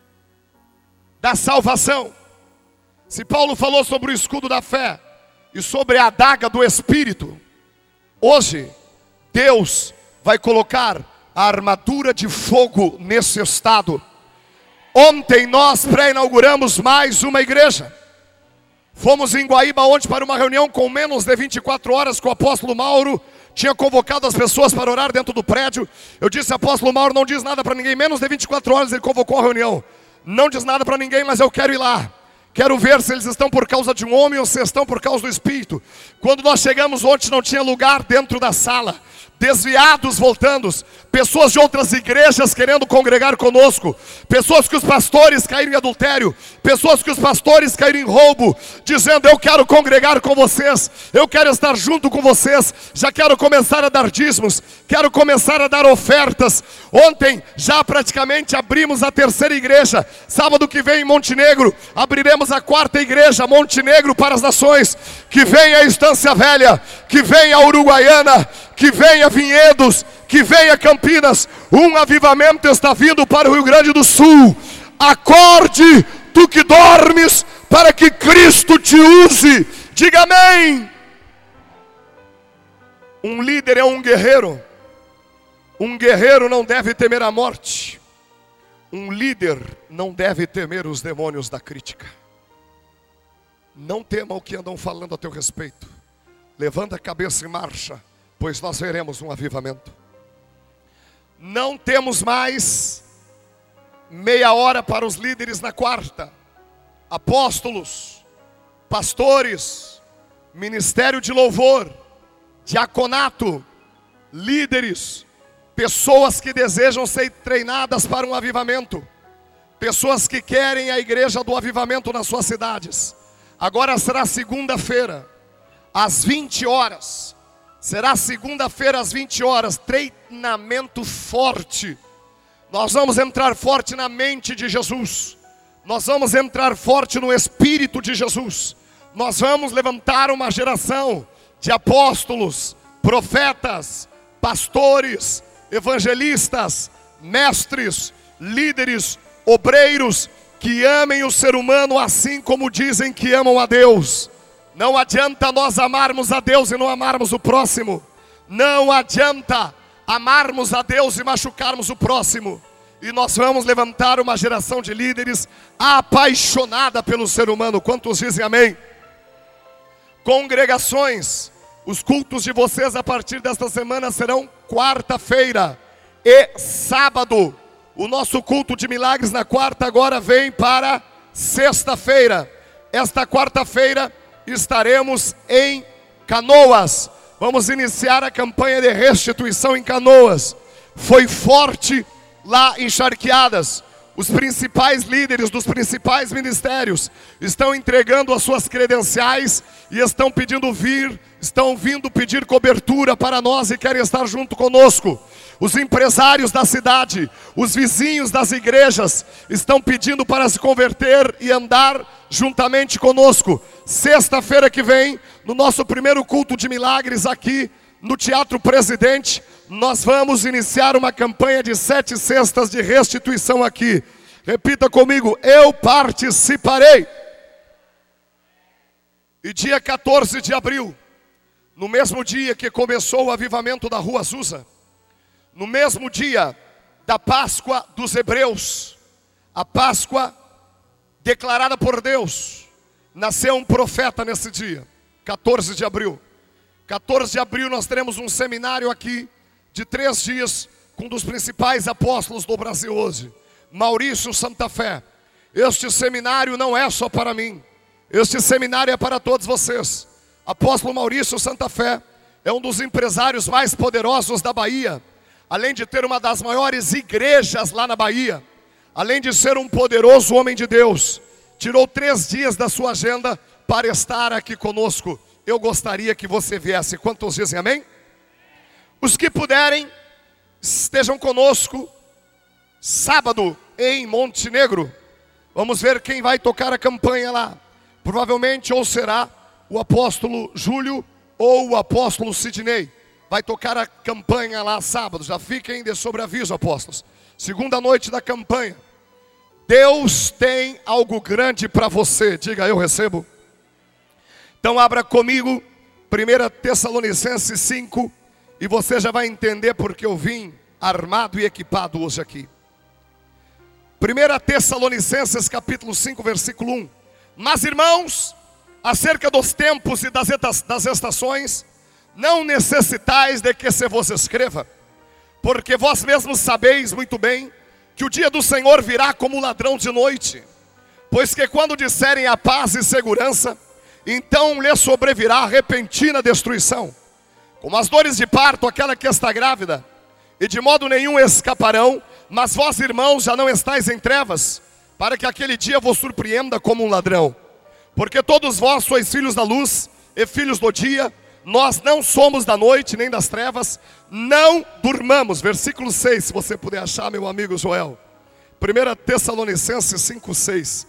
da salvação, se Paulo falou sobre o escudo da fé e sobre a adaga do Espírito, hoje Deus vai colocar a armadura de fogo nesse estado. Ontem nós pré-inauguramos mais uma igreja. Fomos em Guaíba ontem para uma reunião com menos de vinte e quatro horas, que o apóstolo Mauro tinha convocado as pessoas para orar dentro do prédio. Eu disse: apóstolo Mauro, não diz nada para ninguém. Menos de vinte e quatro horas ele convocou a reunião. Não diz nada para ninguém, mas eu quero ir lá. Quero ver se eles estão por causa de um homem ou se estão por causa do Espírito. Quando nós chegamos ontem não tinha lugar dentro da sala. Desviados voltando, pessoas de outras igrejas querendo congregar conosco, pessoas que os pastores caíram em adultério, pessoas que os pastores caíram em roubo, dizendo: eu quero congregar com vocês, eu quero estar junto com vocês, já quero começar a dar dízimos, quero começar a dar ofertas. Ontem já praticamente abrimos a terceira igreja. Sábado que vem em Montenegro abriremos a quarta igreja, Montenegro para as nações. Que venha a Estância Velha, que venha a Uruguaiana, que venha Vinhedos, que venha Campinas. Um avivamento está vindo para o Rio Grande do Sul. Acorde, tu que dormes, para que Cristo te use. Diga amém. Um líder é um guerreiro. Um guerreiro não deve temer a morte. Um líder não deve temer os demônios da crítica. Não tema o que andam falando a teu respeito. Levanta a cabeça e marcha, pois nós veremos um avivamento. Não temos mais meia hora para os líderes na quarta. Apóstolos, pastores, ministério de louvor, diaconato, líderes, pessoas que desejam ser treinadas para um avivamento, pessoas que querem a igreja do avivamento nas suas cidades. Agora será segunda-feira, às vinte horas. Será segunda-feira às vinte horas, treinamento forte. Nós vamos entrar forte na mente de Jesus. Nós vamos entrar forte no Espírito de Jesus. Nós vamos levantar uma geração de apóstolos, profetas, pastores, evangelistas, mestres, líderes, obreiros, que amem o ser humano assim como dizem que amam a Deus. Não adianta nós amarmos a Deus e não amarmos o próximo. Não adianta amarmos a Deus e machucarmos o próximo. E nós vamos levantar uma geração de líderes apaixonada pelo ser humano. Quantos dizem amém? Congregações, os cultos de vocês a partir desta semana serão quarta-feira e sábado. O nosso culto de milagres na quarta agora vem para sexta-feira. Esta quarta-feira estaremos em Canoas. Vamos iniciar a campanha de restituição em Canoas. Foi forte lá em Charqueadas. Os principais líderes dos principais ministérios estão entregando as suas credenciais e estão pedindo vir, estão vindo pedir cobertura para nós e querem estar junto conosco. Os empresários da cidade, os vizinhos das igrejas estão pedindo para se converter e andar juntamente conosco. Sexta-feira que vem, no nosso primeiro culto de milagres aqui no Teatro Presidente, nós vamos iniciar uma campanha de sete cestas de restituição aqui. Repita comigo: eu participarei. E dia quatorze de abril, no mesmo dia que começou o avivamento da Rua Azusa, no mesmo dia da Páscoa dos Hebreus, a Páscoa declarada por Deus, nasceu um profeta nesse dia, quatorze de abril. quatorze de abril nós teremos um seminário aqui de três dias com um dos principais apóstolos do Brasil hoje, Maurício Santa Fé. Este seminário não é só para mim, este seminário é para todos vocês. Apóstolo Maurício Santa Fé é um dos empresários mais poderosos da Bahia, além de ter uma das maiores igrejas lá na Bahia, além de ser um poderoso homem de Deus, tirou três dias da sua agenda para estar aqui conosco. Eu gostaria que você viesse. Quantos dizem amém? Os que puderem, estejam conosco sábado em Montenegro. Vamos ver quem vai tocar a campanha lá. Provavelmente ou será o apóstolo Júlio ou o apóstolo Sidney. Vai tocar a campanha lá sábado. Já fiquem de sobreaviso, apóstolos. Segunda noite da campanha. Deus tem algo grande para você. Diga: eu recebo. Então abra comigo primeira Tessalonicenses cinco. E você já vai entender porque eu vim armado e equipado hoje aqui. primeira Tessalonicenses capítulo cinco, versículo um. Mas irmãos, acerca dos tempos e das estações, não necessitais de que se vos escreva, porque vós mesmos sabeis muito bem que o dia do Senhor virá como ladrão de noite. Pois que quando disserem a paz e segurança, então lhe sobrevirá repentina destruição, como as dores de parto aquela que está grávida, e de modo nenhum escaparão. Mas vós, irmãos, já não estáis em trevas, para que aquele dia vos surpreenda como um ladrão. Porque todos vós sois filhos da luz e filhos do dia. Nós não somos da noite nem das trevas. Não durmamos. Versículo seis, se você puder achar, meu amigo Joel. primeira Tessalonicenses cinco, seis.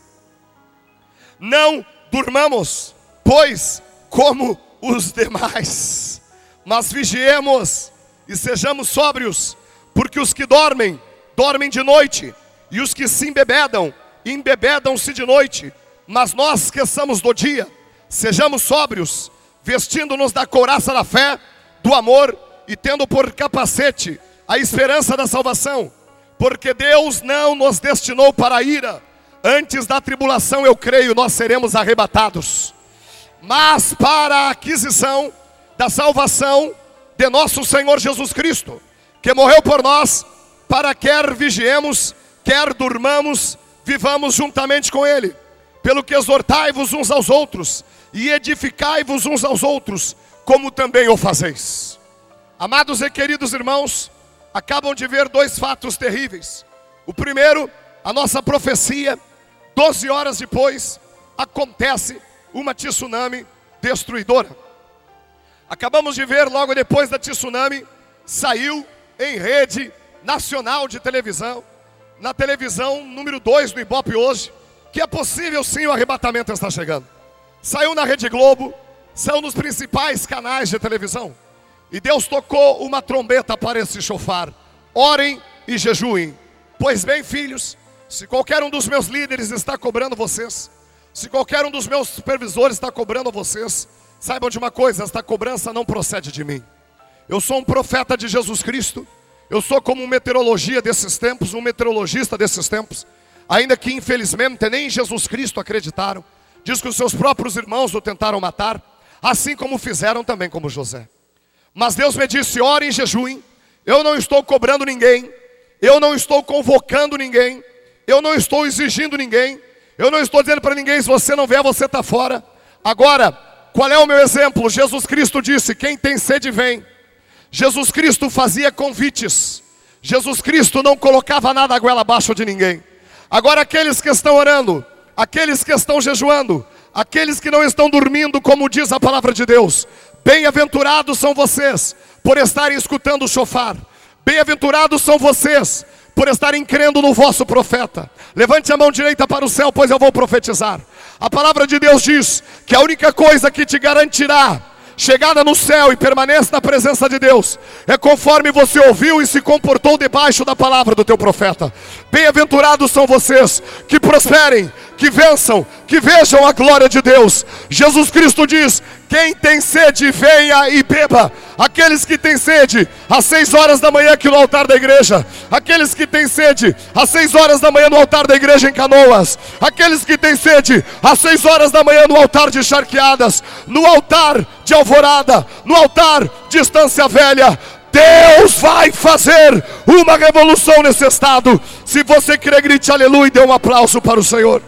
Não durmamos, pois, como os demais, mas vigiemos e sejamos sóbrios, porque os que dormem, dormem de noite, e os que se embebedam, embebedam-se de noite. Mas nós que somos do dia, sejamos sóbrios, vestindo-nos da couraça da fé, do amor, e tendo por capacete a esperança da salvação. Porque Deus não nos destinou para a ira, antes da tribulação, eu creio, nós seremos arrebatados, mas para a aquisição da salvação de nosso Senhor Jesus Cristo, que morreu por nós, para quer vigiemos, quer durmamos, vivamos juntamente com Ele. Pelo que exortai-vos uns aos outros, e edificai-vos uns aos outros, como também o fazeis. Amados e queridos irmãos, acabam de ver dois fatos terríveis. O primeiro, a nossa profecia, doze horas depois, acontece uma tsunami destruidora. Acabamos de ver, logo depois da tsunami, saiu em rede nacional de televisão, na televisão número dois do Ibope hoje, que é possível sim, o arrebatamento está chegando. Saiu na Rede Globo, saiu nos principais canais de televisão. E Deus tocou uma trombeta para esse chofar. Orem e jejuem. Pois bem, filhos, se qualquer um dos meus líderes está cobrando vocês, se qualquer um dos meus supervisores está cobrando vocês, saibam de uma coisa, esta cobrança não procede de mim. Eu sou um profeta de Jesus Cristo. Eu sou como um meteorologia desses tempos, um meteorologista desses tempos. Ainda que infelizmente nem em Jesus Cristo acreditaram. Diz que os seus próprios irmãos o tentaram matar, assim como fizeram também como José. Mas Deus me disse, orem e jejuem. Eu não estou cobrando ninguém, eu não estou convocando ninguém, eu não estou exigindo ninguém, eu não estou dizendo para ninguém, se você não vier, você está fora. Agora, qual é o meu exemplo? Jesus Cristo disse, quem tem sede vem. Jesus Cristo fazia convites. Jesus Cristo não colocava nada a goela abaixo de ninguém. Agora aqueles que estão orando, aqueles que estão jejuando, aqueles que não estão dormindo, como diz a palavra de Deus, bem-aventurados são vocês por estarem escutando o chofar. Bem-aventurados são vocês por estarem crendo no vosso profeta. Levante a mão direita para o céu, pois eu vou profetizar. A palavra de Deus diz que a única coisa que te garantirá chegada no céu e permanece na presença de Deus é conforme você ouviu e se comportou debaixo da palavra do teu profeta. Bem-aventurados são vocês que prosperem, que vençam, que vejam a glória de Deus. Jesus Cristo diz, quem tem sede venha e beba. Aqueles que têm sede, às seis horas da manhã aqui no altar da igreja. Aqueles que têm sede, às seis horas da manhã no altar da igreja em Canoas. Aqueles que têm sede, às seis horas da manhã no altar de Charqueadas. No altar de Alvorada, no altar de Estância Velha. Deus vai fazer uma revolução nesse estado. Se você quer, grite aleluia e dê um aplauso para o Senhor.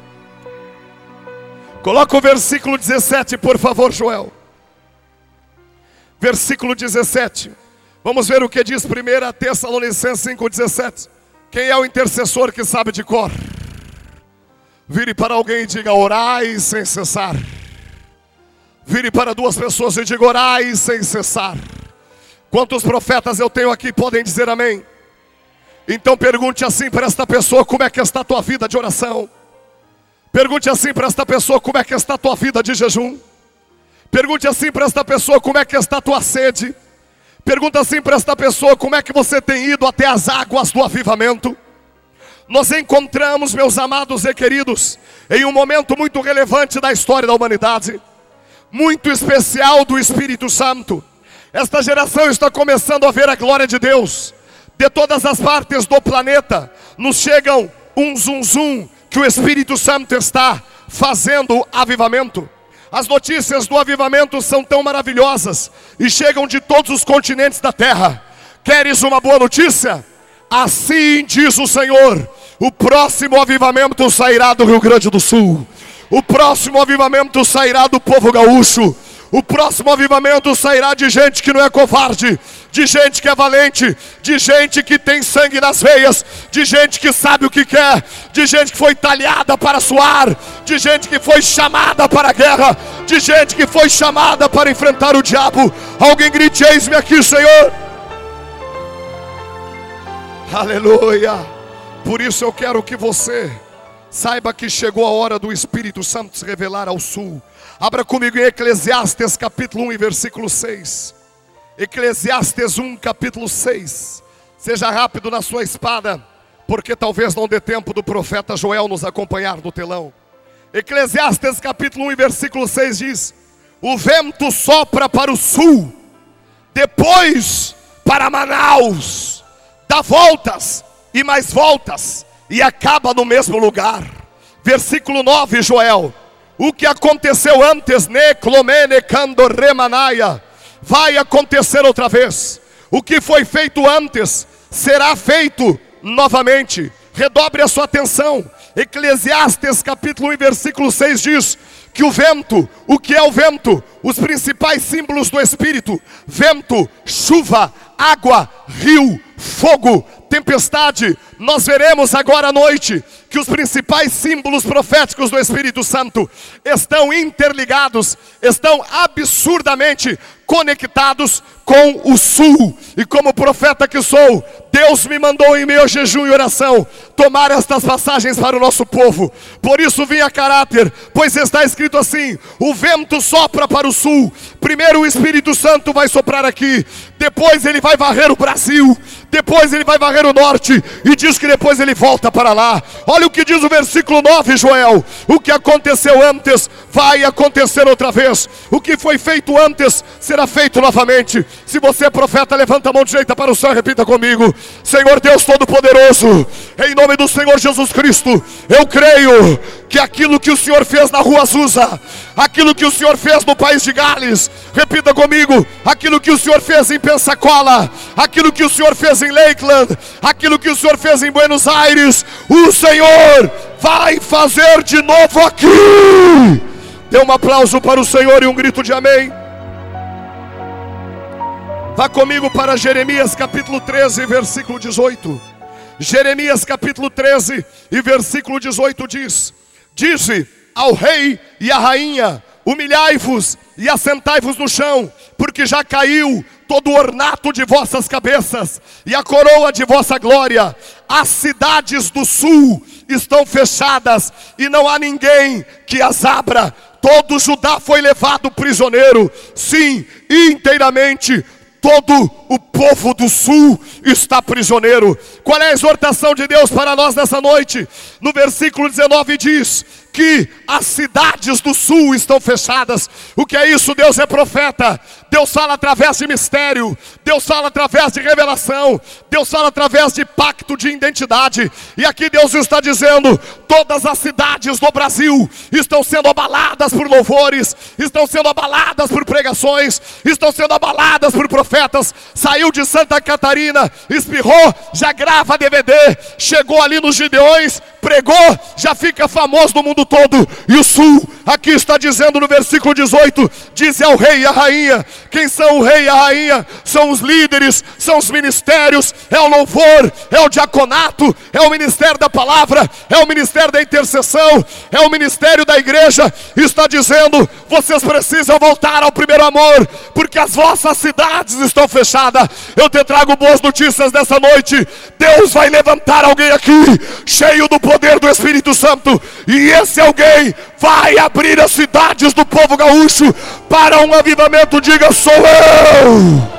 Coloca o versículo dezessete, por favor, Joel. Versículo dezessete. Vamos ver o que diz primeira Tessalonicenses cinco, dezessete. Quem é o intercessor que sabe de cor? Vire para alguém e diga, orai sem cessar. Vire para duas pessoas e diga, orai sem cessar. Quantos profetas eu tenho aqui podem dizer amém? Então pergunte assim para esta pessoa, como é que está a tua vida de oração? Pergunte assim para esta pessoa, como é que está a tua vida de jejum? Pergunte assim para esta pessoa, como é que está a tua sede? Pergunta assim para esta pessoa, como é que você tem ido até as águas do avivamento? Nós encontramos, meus amados e queridos, em um momento muito relevante da história da humanidade, muito especial do Espírito Santo. Esta geração está começando a ver a glória de Deus. De todas as partes do planeta, nos chegam um zum zum, que o Espírito Santo está fazendo avivamento. As notícias do avivamento são tão maravilhosas e chegam de todos os continentes da terra. Queres uma boa notícia? Assim diz o Senhor, o próximo avivamento sairá do Rio Grande do Sul. O próximo avivamento sairá do povo gaúcho. O próximo avivamento sairá de gente que não é covarde, de gente que é valente, de gente que tem sangue nas veias, de gente que sabe o que quer, de gente que foi talhada para suar, de gente que foi chamada para a guerra, de gente que foi chamada para enfrentar o diabo. Alguém grite, eis-me aqui, Senhor. Aleluia. Por isso eu quero que você saiba que chegou a hora do Espírito Santo se revelar ao sul. Abra comigo em Eclesiastes capítulo um e versículo seis. Eclesiastes um, capítulo seis. Seja rápido na sua espada, porque talvez não dê tempo do profeta Joel nos acompanhar no telão. Eclesiastes capítulo um e versículo seis diz: o vento sopra para o sul, depois para Manaus, dá voltas e mais voltas, e acaba no mesmo lugar. Versículo nove, Joel: o que aconteceu antes, neclomene candoremanaia, vai acontecer outra vez. O que foi feito antes será feito novamente. Redobre a sua atenção. Eclesiastes capítulo um, versículo seis diz que o vento, o que é o vento? Os principais símbolos do Espírito: vento, chuva, água, rio, fogo, tempestade, nós veremos agora à noite que os principais símbolos proféticos do Espírito Santo estão interligados, estão absurdamente conectados com o sul. E como profeta que sou, Deus me mandou em meu jejum e oração tomar estas passagens para o nosso povo. Por isso vim a caráter, pois está escrito assim: o vento sopra para o sul. Primeiro o Espírito Santo vai soprar aqui, depois ele vai varrer o Brasil, depois ele vai varrer o norte, e diz que depois ele volta para lá. Olha o que diz o versículo nove, Joel: o que aconteceu antes vai acontecer outra vez, o que foi feito antes será feito novamente. Se você é profeta, levanta a mão direita para o céu e repita comigo: Senhor Deus Todo-Poderoso, em nome do Senhor Jesus Cristo, eu creio que aquilo que o Senhor fez na rua Azusa, aquilo que o Senhor fez no país de Gales, repita comigo, aquilo que o Senhor fez em Pensacola, aquilo que o Senhor fez em Lakeland, aquilo que o Senhor fez em Buenos Aires, o Senhor vai fazer de novo aqui. Dê um aplauso para o Senhor e um grito de amém. Vá comigo para Jeremias capítulo treze, versículo dezoito. Jeremias capítulo treze e versículo dezoito diz: dize ao rei e à rainha: humilhai-vos e assentai-vos no chão, porque já caiu todo o ornato de vossas cabeças e a coroa de vossa glória. As cidades do sul estão fechadas e não há ninguém que as abra. Todo Judá foi levado prisioneiro, sim, inteiramente. Todo o povo do sul está prisioneiro. Qual é a exortação de Deus para nós nessa noite? No versículo dezenove diz que as cidades do sul estão fechadas. O que é isso? Deus é profeta. Deus fala através de mistério, Deus fala através de revelação, Deus fala através de pacto de identidade. E aqui Deus está dizendo: todas as cidades do Brasil estão sendo abaladas por louvores, estão sendo abaladas por pregações, estão sendo abaladas por profetas. Saiu de Santa Catarina, espirrou, já grava D V D, chegou ali nos Gideões, pregou, já fica famoso no mundo todo. E o sul, aqui está dizendo no versículo dezoito, diz ao rei e à rainha. Quem são o rei e a rainha? São os líderes, são os ministérios, é o louvor, é o diaconato, é o ministério da palavra, é o ministério da intercessão, é o ministério da igreja. Está dizendo: vocês precisam voltar ao primeiro amor, porque as vossas cidades estão fechadas. Eu te trago boas notícias nessa noite. Deus vai levantar alguém aqui, cheio do poder do Espírito Santo, e esse alguém vai abrir as cidades do povo gaúcho para um avivamento. Diga: sou eu.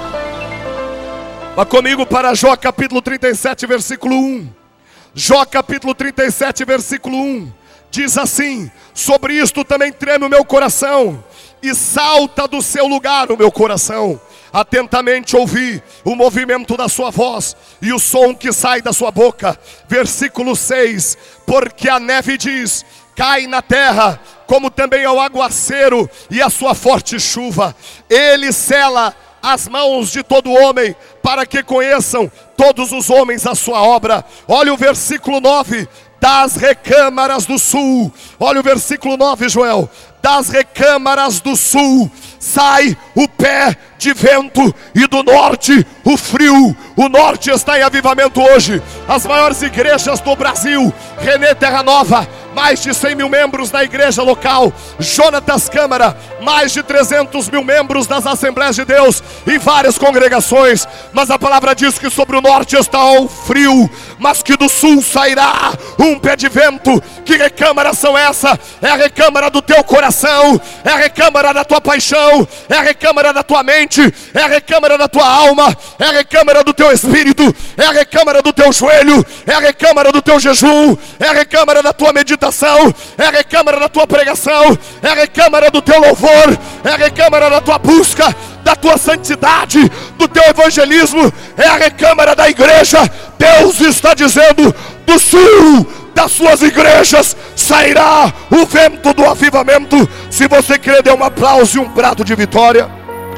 Vá comigo para Jó capítulo trinta e sete, versículo um. Jó capítulo trinta e sete, versículo um. Diz assim: sobre isto também treme o meu coração, e salta do seu lugar o meu coração. Atentamente ouvi o movimento da sua voz e o som que sai da sua boca. Versículo seis. Porque a neve diz: cai na terra, como também ao aguaceiro e a sua forte chuva. Ele sela as mãos de todo homem, para que conheçam todos os homens a sua obra. Olha o versículo nove. Das recâmaras do sul. Olha o versículo nove, Joel. Das recâmaras do sul sai o pé de vento, e do norte o frio. O norte está em avivamento hoje. As maiores igrejas do Brasil: René Terra Nova, mais de cem mil membros na igreja local. Jonatas Câmara, mais de trezentos mil membros das Assembleias de Deus em várias congregações. Mas a palavra diz que sobre o norte está o frio, mas que do sul sairá um pé de vento. Que recâmaras são essas? É a recâmara do teu coração, é a recâmara da tua paixão, é a recâmara da tua mente, é a recâmara da tua alma, é a recâmara do teu espírito, é a recâmara do teu joelho, é a recâmara do teu jejum, é a recâmara da tua meditação, é a recâmara da tua pregação, é a recâmara do teu louvor, é a recâmara da tua busca, da tua santidade, do teu evangelismo, é a recâmara da igreja. Deus está dizendo: do sul das suas igrejas sairá o vento do avivamento. Se você quer, dê um aplauso e um brado de vitória.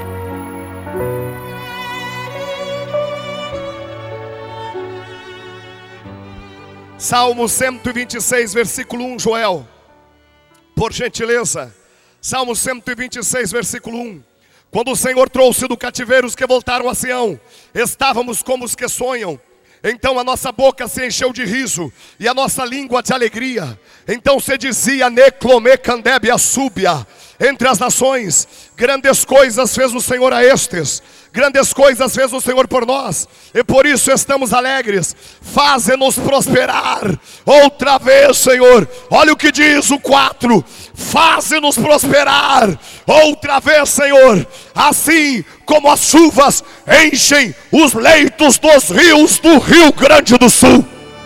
Salmo cento e vinte e seis, versículo um, Joel, por gentileza. Salmo cento e vinte e seis, versículo um. Quando o Senhor trouxe do cativeiro os que voltaram a Sião, estávamos como os que sonham, Então a nossa boca se encheu de riso e a nossa língua de alegria. Então se dizia Neclome Candebe Assúbia entre as nações: grandes coisas fez o Senhor a estes, grandes coisas fez o Senhor por nós, e por isso estamos alegres. Faze-nos prosperar outra vez, Senhor. Olha o que diz o quatro: faze-nos prosperar outra vez, Senhor, assim como as chuvas enchem os leitos dos rios do Rio Grande do Sul.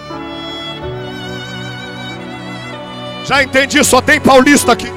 Já entendi, só tem paulista aqui.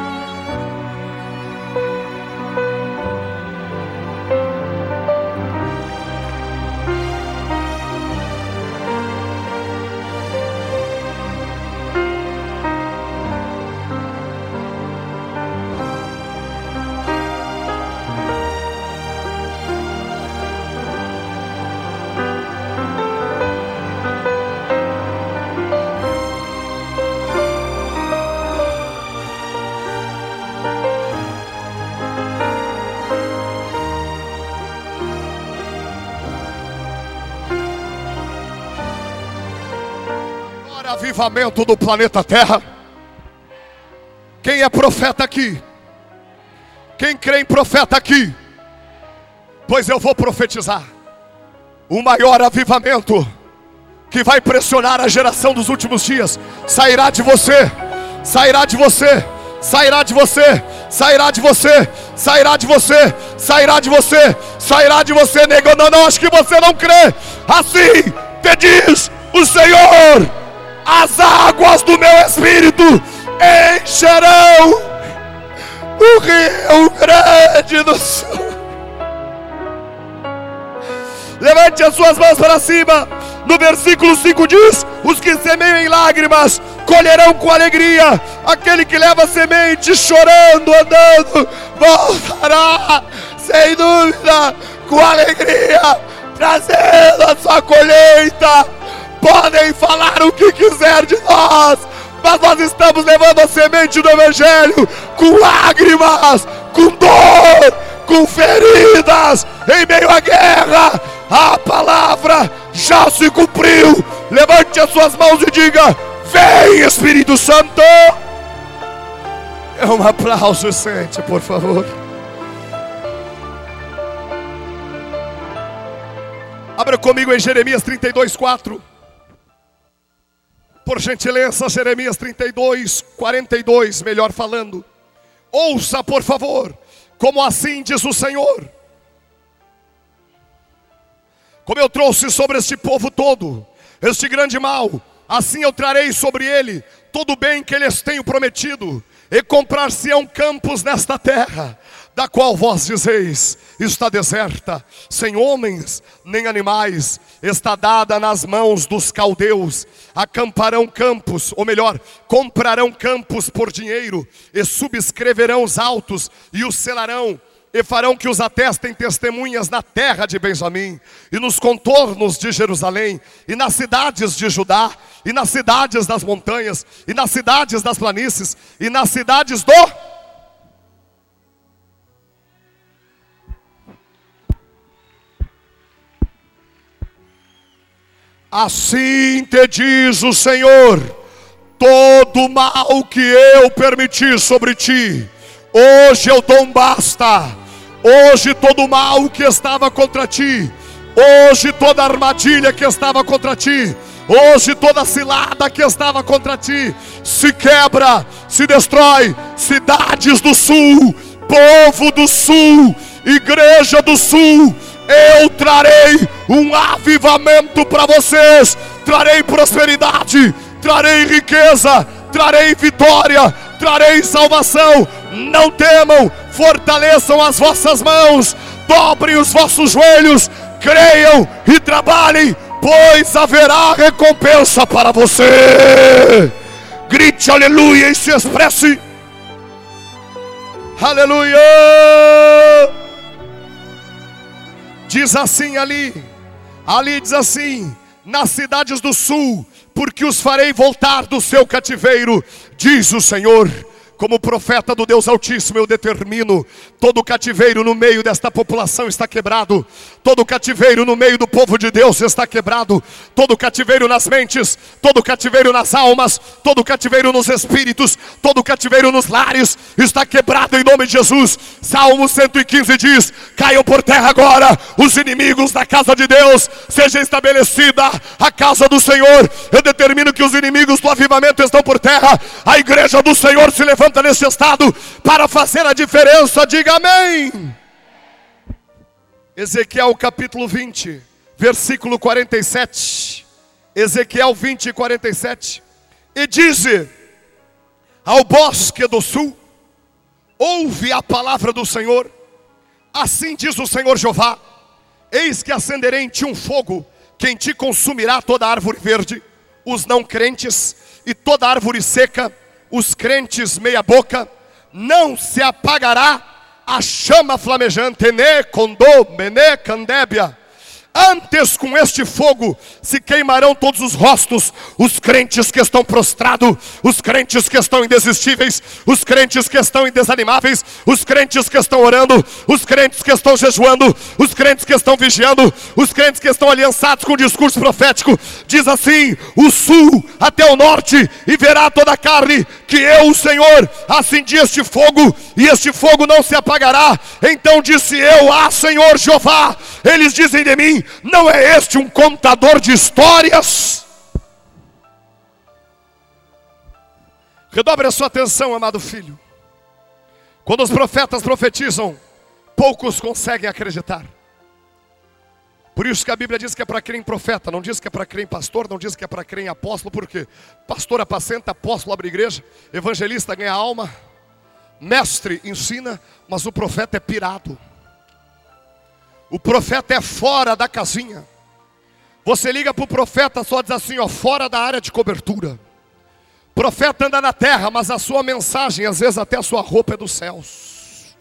Avivamento do planeta Terra. Quem é profeta aqui? Quem crê em profeta aqui? Pois eu vou profetizar o maior avivamento que vai pressionar a geração dos últimos dias. Sairá de você, sairá de você, sairá de você, sairá de você, sairá de você, sairá de você, sairá de você, negando. Não, não, acho que você não crê. Assim te diz o Senhor: as águas do meu espírito encherão o Rio Grande do Sul. Levante as suas mãos para cima. No versículo cinco diz: os que semeiam em lágrimas colherão com alegria. Aquele que leva semente chorando, andando, voltará sem dúvida com alegria, trazendo a sua colheita. Podem falar o que quiser de nós, mas nós estamos levando a semente do Evangelho com lágrimas, com dor, com feridas, em meio à guerra. A palavra já se cumpriu. Levante as suas mãos e diga: vem, Espírito Santo. É um aplauso, sente, por favor. Abra comigo em Jeremias trinta e dois, quatro. Por gentileza, Jeremias trinta e dois, quarenta e dois, melhor falando. Ouça, por favor, como assim diz o Senhor: como eu trouxe sobre este povo todo este grande mal, assim eu trarei sobre ele todo o bem que lhes tenho prometido, e comprar-se-ão campos nesta terra, da qual vós dizeis: está deserta, sem homens nem animais, está dada nas mãos dos caldeus. Acamparão campos, ou melhor, comprarão campos por dinheiro, e subscreverão os autos, e os selarão, e farão que os atestem testemunhas na terra de Benjamim, e nos contornos de Jerusalém, e nas cidades de Judá, e nas cidades das montanhas, e nas cidades das planícies, e nas cidades do... Assim te diz o Senhor: todo o mal que eu permiti sobre ti, hoje eu dou um basta. Hoje todo o mal que estava contra ti, hoje toda a armadilha que estava contra ti, hoje toda a cilada que estava contra ti, se quebra, se destrói. Cidades do sul, povo do sul, igreja do sul, eu trarei um avivamento para vocês. Trarei prosperidade, trarei riqueza, trarei vitória, trarei salvação. Não temam, fortaleçam as vossas mãos, dobrem os vossos joelhos, creiam e trabalhem, pois haverá recompensa para você. Grite aleluia e se expresse. Aleluia. Diz assim ali, ali diz assim: nas cidades do sul, porque os farei voltar do seu cativeiro, diz o Senhor. como profeta do Deus Altíssimo, eu determino: todo cativeiro no meio desta população está quebrado, todo cativeiro no meio do povo de Deus está quebrado, todo cativeiro nas mentes, todo cativeiro nas almas, todo cativeiro nos espíritos, todo cativeiro nos lares está quebrado em nome de Jesus. Salmo cento e quinze diz: caiam por terra agora os inimigos da casa de Deus, seja estabelecida a casa do Senhor. Eu determino que os inimigos do avivamento estão por terra. A igreja do Senhor se levanta neste estado para fazer a diferença. Diga amém. Ezequiel capítulo vinte, versículo quarenta e sete. Ezequiel vinte, quarenta e sete. E dize ao bosque do sul: ouve a palavra do Senhor. Assim diz o Senhor Jeová: eis que acenderei em ti um fogo, que em ti consumirá toda árvore verde, os não crentes, e toda árvore seca, os crentes meia boca. Não se apagará a chama flamejante, ne condô, mene candébia. Antes com este fogo se queimarão todos os rostos, os crentes que estão prostrados, os crentes que estão indesistíveis, os crentes que estão indesanimáveis, os crentes que estão orando, os crentes que estão jejuando, os crentes que estão vigiando, os crentes que estão aliançados com o discurso profético. Diz assim: o sul até o norte, e verá toda a carne que eu, o Senhor, acendi este fogo, e este fogo não se apagará. Então disse eu: ah, Senhor Jeová, eles dizem de mim: não é este um contador de histórias? Redobre a sua atenção, amado filho. Quando os profetas profetizam, poucos conseguem acreditar. Por isso que a Bíblia diz que é para crer em profeta, não diz que é para crer em pastor, não diz que é para crer em apóstolo. Por quê? Pastor apacenta, apóstolo abre igreja, evangelista ganha alma, mestre ensina, mas o profeta é pirado. O profeta é fora da casinha. Você liga para o profeta, só diz assim, ó, fora da área de cobertura. Profeta anda na terra, mas a sua mensagem, às vezes até a sua roupa é dos céus.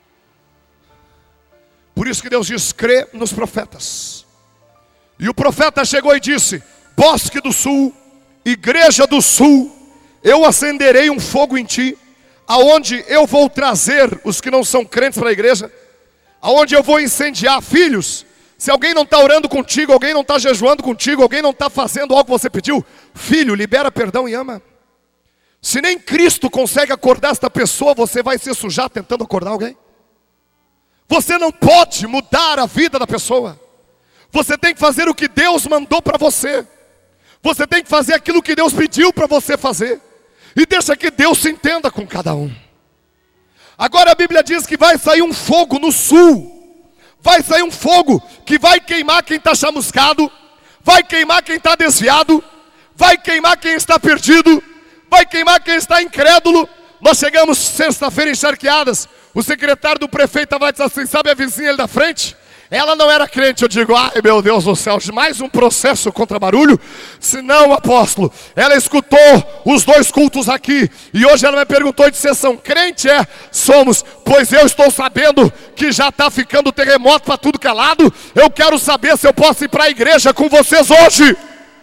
Por isso que Deus diz: crê nos profetas. E o profeta chegou e disse: bosque do sul, igreja do sul, eu acenderei um fogo em ti, aonde eu vou trazer os que não são crentes para a igreja, aonde eu vou incendiar. Filhos, se alguém não está orando contigo, alguém não está jejuando contigo, alguém não está fazendo algo que você pediu, filho, libera perdão e ama. Se nem Cristo consegue acordar esta pessoa, você vai se sujar tentando acordar alguém? Você não pode mudar a vida da pessoa. Você tem que fazer o que Deus mandou para você. Você tem que fazer aquilo que Deus pediu para você fazer. E deixa que Deus se entenda com cada um. Agora a Bíblia diz que vai sair um fogo no sul. Vai sair um fogo que vai queimar quem está chamuscado, vai queimar quem está desviado, vai queimar quem está perdido, vai queimar quem está incrédulo. Nós chegamos sexta-feira em Charqueadas, o secretário do prefeito vai dizer assim: sabe a vizinha ali da frente? Ela não era crente. Eu digo: ai meu Deus do céu, mais um processo contra barulho? Se não, apóstolo, ela escutou os dois cultos aqui, e hoje ela me perguntou e disse: são crente? É, somos. Pois eu estou sabendo que já está ficando terremoto para tudo que é lado. Eu quero saber se eu posso ir para a igreja com vocês hoje.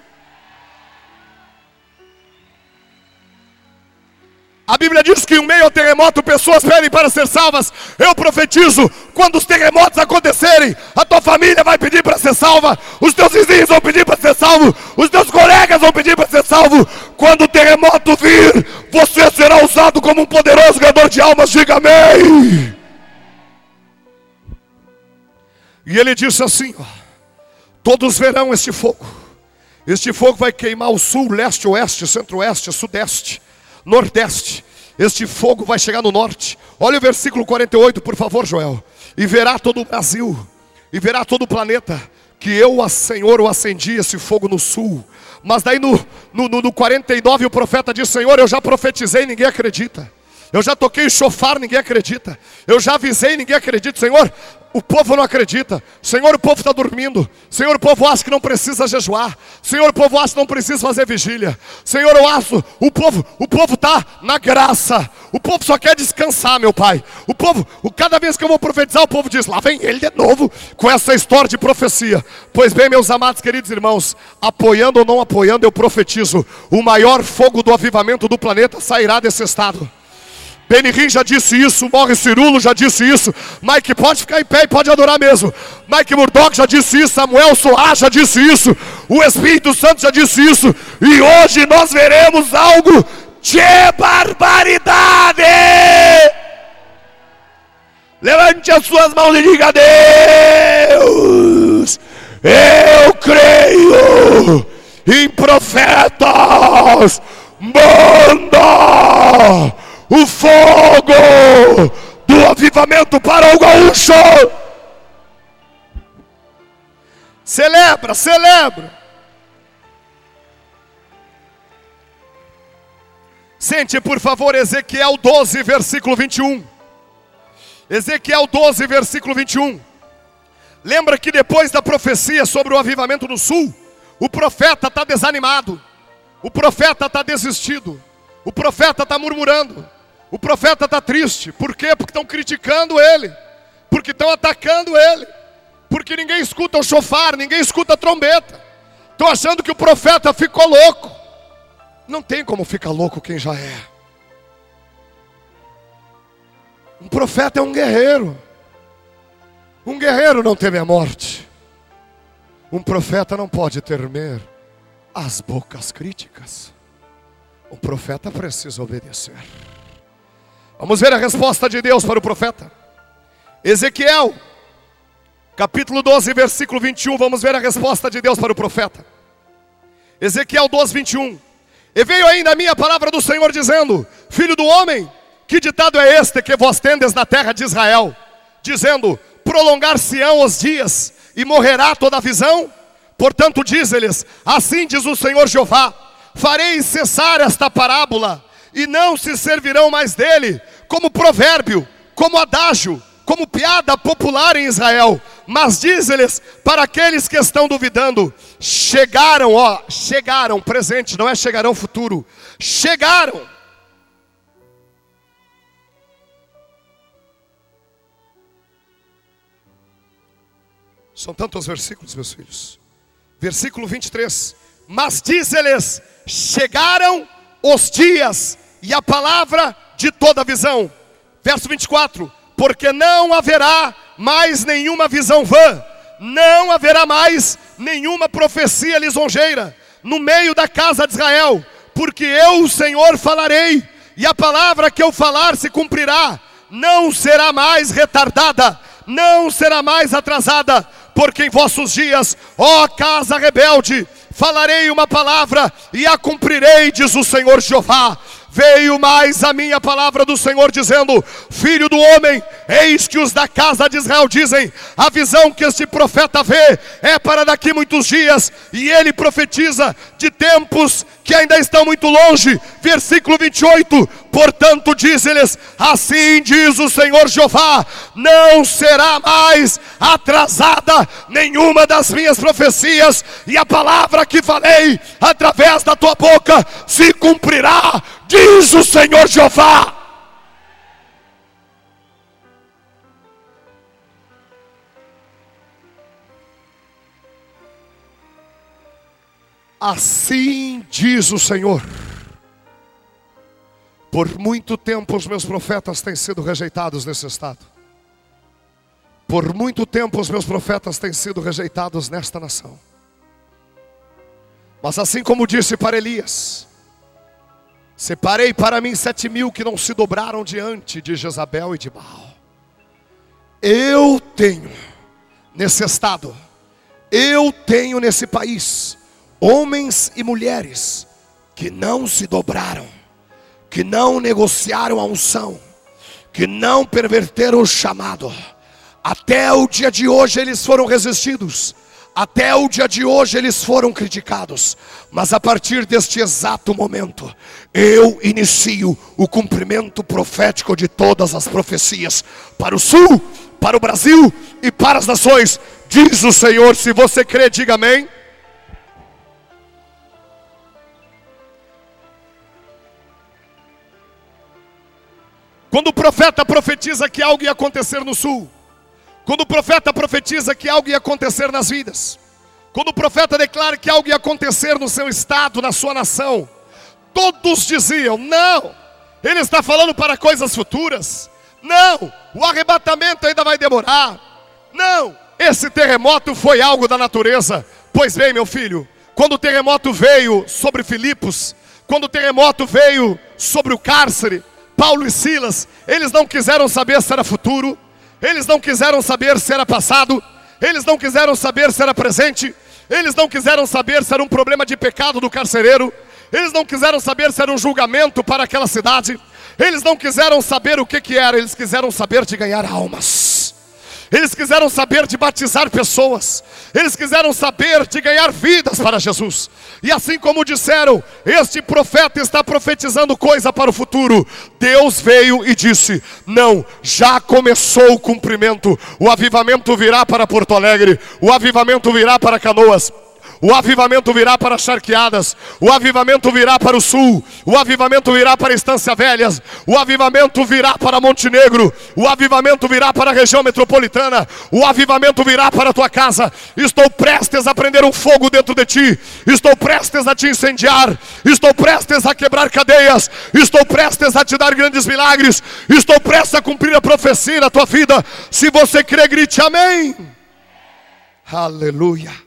A Bíblia diz que em meio ao terremoto pessoas pedem para ser salvas. Eu profetizo, quando os terremotos acontecerem, a tua família vai pedir para ser salva, os teus vizinhos vão pedir para ser salvo, os teus colegas vão pedir para ser salvo. Quando o terremoto vir, você será usado como um poderoso ganhador de almas. Diga amém. E ele disse assim, ó, todos verão este fogo. Este fogo vai queimar o sul, leste, oeste, centro-oeste, sudeste, nordeste. Este fogo vai chegar no norte. Olha o versículo quarenta e oito, por favor, Joel. E verá todo o Brasil, e verá todo o planeta, que eu, a Senhor, o acendi esse fogo no sul. Mas daí no, no, no quarenta e nove o profeta diz: Senhor, eu já profetizei, ninguém acredita. Eu já toquei chofar, ninguém acredita. Eu já avisei, ninguém acredita. Senhor, o povo não acredita. Senhor, o povo está dormindo. Senhor, o povo acha que não precisa jejuar. Senhor, o povo acha que não precisa fazer vigília. Senhor, eu acho, o povo o povo está na graça. O povo só quer descansar, meu Pai. O povo, o, cada vez que eu vou profetizar, o povo diz: lá vem ele de novo com essa história de profecia. Pois bem, meus amados queridos irmãos, apoiando ou não apoiando, eu profetizo: o maior fogo do avivamento do planeta sairá desse estado. Benihim já disse isso, Morris Cirulo já disse isso, Mike pode ficar em pé e pode adorar mesmo. Mike Murdock já disse isso, Samuel Soá já disse isso, o Espírito Santo já disse isso, e hoje nós veremos algo de barbaridade. Levante as suas mãos e diga: Deus, eu creio em profetas, manda o fogo do avivamento para o gaúcho. Celebra, celebra. Sente, por favor, Ezequiel doze, versículo vinte e um. Ezequiel doze, versículo vinte e um. Lembra que depois da profecia sobre o avivamento no sul, o profeta está desanimado, o profeta está desistido, o profeta está murmurando, o profeta está triste. Por quê? Porque estão criticando ele, porque estão atacando ele, porque ninguém escuta o chofar, ninguém escuta a trombeta. Estão achando que o profeta ficou louco. Não tem como ficar louco quem já é. Um profeta é um guerreiro. Um guerreiro não teme a morte. Um profeta não pode temer as bocas críticas. Um profeta precisa obedecer. Vamos ver a resposta de Deus para o profeta. Ezequiel, capítulo doze, versículo vinte e um. Vamos ver a resposta de Deus para o profeta. Ezequiel doze, vinte e um. E veio ainda a minha palavra do Senhor dizendo: filho do homem, que ditado é este que vós tendes na terra de Israel, dizendo: prolongar-se-ão os dias e morrerá toda a visão? Portanto diz-lhes: assim diz o Senhor Jeová, farei cessar esta parábola, e não se servirão mais dele, como provérbio, como adágio, como piada popular em Israel. Mas diz-lhes para aqueles que estão duvidando: chegaram, ó, chegaram, presente, não é chegarão futuro, chegaram. São tantos versículos, meus filhos. Versículo vinte e três. Mas diz-lhes: chegaram os dias e a palavra de toda visão. Verso vinte e quatro. Porque não haverá mais nenhuma visão vã, não haverá mais nenhuma profecia lisonjeira no meio da casa de Israel, porque eu, o Senhor, falarei, e a palavra que eu falar se cumprirá, não será mais retardada, não será mais atrasada. Porque em vossos dias, ó casa rebelde, falarei uma palavra e a cumprirei, diz o Senhor Jeová. Veio mais a minha palavra do Senhor dizendo: filho do homem, eis que os da casa de Israel dizem: a visão que este profeta vê é para daqui muitos dias, e ele profetiza de tempos que ainda estão muito longe. Versículo vinte e oito. Portanto diz-lhes: assim diz o Senhor Jeová, não será mais atrasada nenhuma das minhas profecias, e a palavra que falei através da tua boca se cumprirá, diz o Senhor Jeová. Assim diz o Senhor: por muito tempo os meus profetas têm sido rejeitados nesse estado. Por muito tempo os meus profetas têm sido rejeitados nesta nação. Mas assim como disse para Elias: separei para mim sete mil que não se dobraram diante de Jezabel e de Baal. Eu tenho nesse estado, eu tenho nesse país homens e mulheres que não se dobraram, que não negociaram a unção, que não perverteram o chamado. Até o dia de hoje eles foram resistidos, até o dia de hoje eles foram criticados. Mas a partir deste exato momento, eu inicio o cumprimento profético de todas as profecias para o sul, para o Brasil e para as nações, diz o Senhor. Se você crê, diga amém. Quando o profeta profetiza que algo ia acontecer no sul, quando o profeta profetiza que algo ia acontecer nas vidas, quando o profeta declara que algo ia acontecer no seu estado, na sua nação, todos diziam: não, Ele está falando para coisas futuras. Não, o arrebatamento ainda vai demorar. Não, esse terremoto foi algo da natureza. Pois bem, meu filho, quando o terremoto veio sobre Filipos, quando o terremoto veio sobre o cárcere, Paulo e Silas, eles não quiseram saber se era futuro, eles não quiseram saber se era passado, eles não quiseram saber se era presente, eles não quiseram saber se era um problema de pecado do carcereiro, eles não quiseram saber se era um julgamento para aquela cidade, eles não quiseram saber o que que era, eles quiseram saber de ganhar almas. Eles quiseram saber de batizar pessoas. Eles quiseram saber de ganhar vidas para Jesus. E assim como disseram, este profeta está profetizando coisa para o futuro. Deus veio e disse, não, já começou o cumprimento. O avivamento virá para Porto Alegre. O avivamento virá para Canoas. O avivamento virá para Charqueadas, o avivamento virá para o sul, o avivamento virá para Estância Velhas, o avivamento virá para Montenegro, o avivamento virá para a região metropolitana, o avivamento virá para a tua casa. Estou prestes a prender um fogo dentro de ti, estou prestes a te incendiar, estou prestes a quebrar cadeias, estou prestes a te dar grandes milagres, estou prestes a cumprir a profecia na tua vida. Se você crê, grite amém. Aleluia.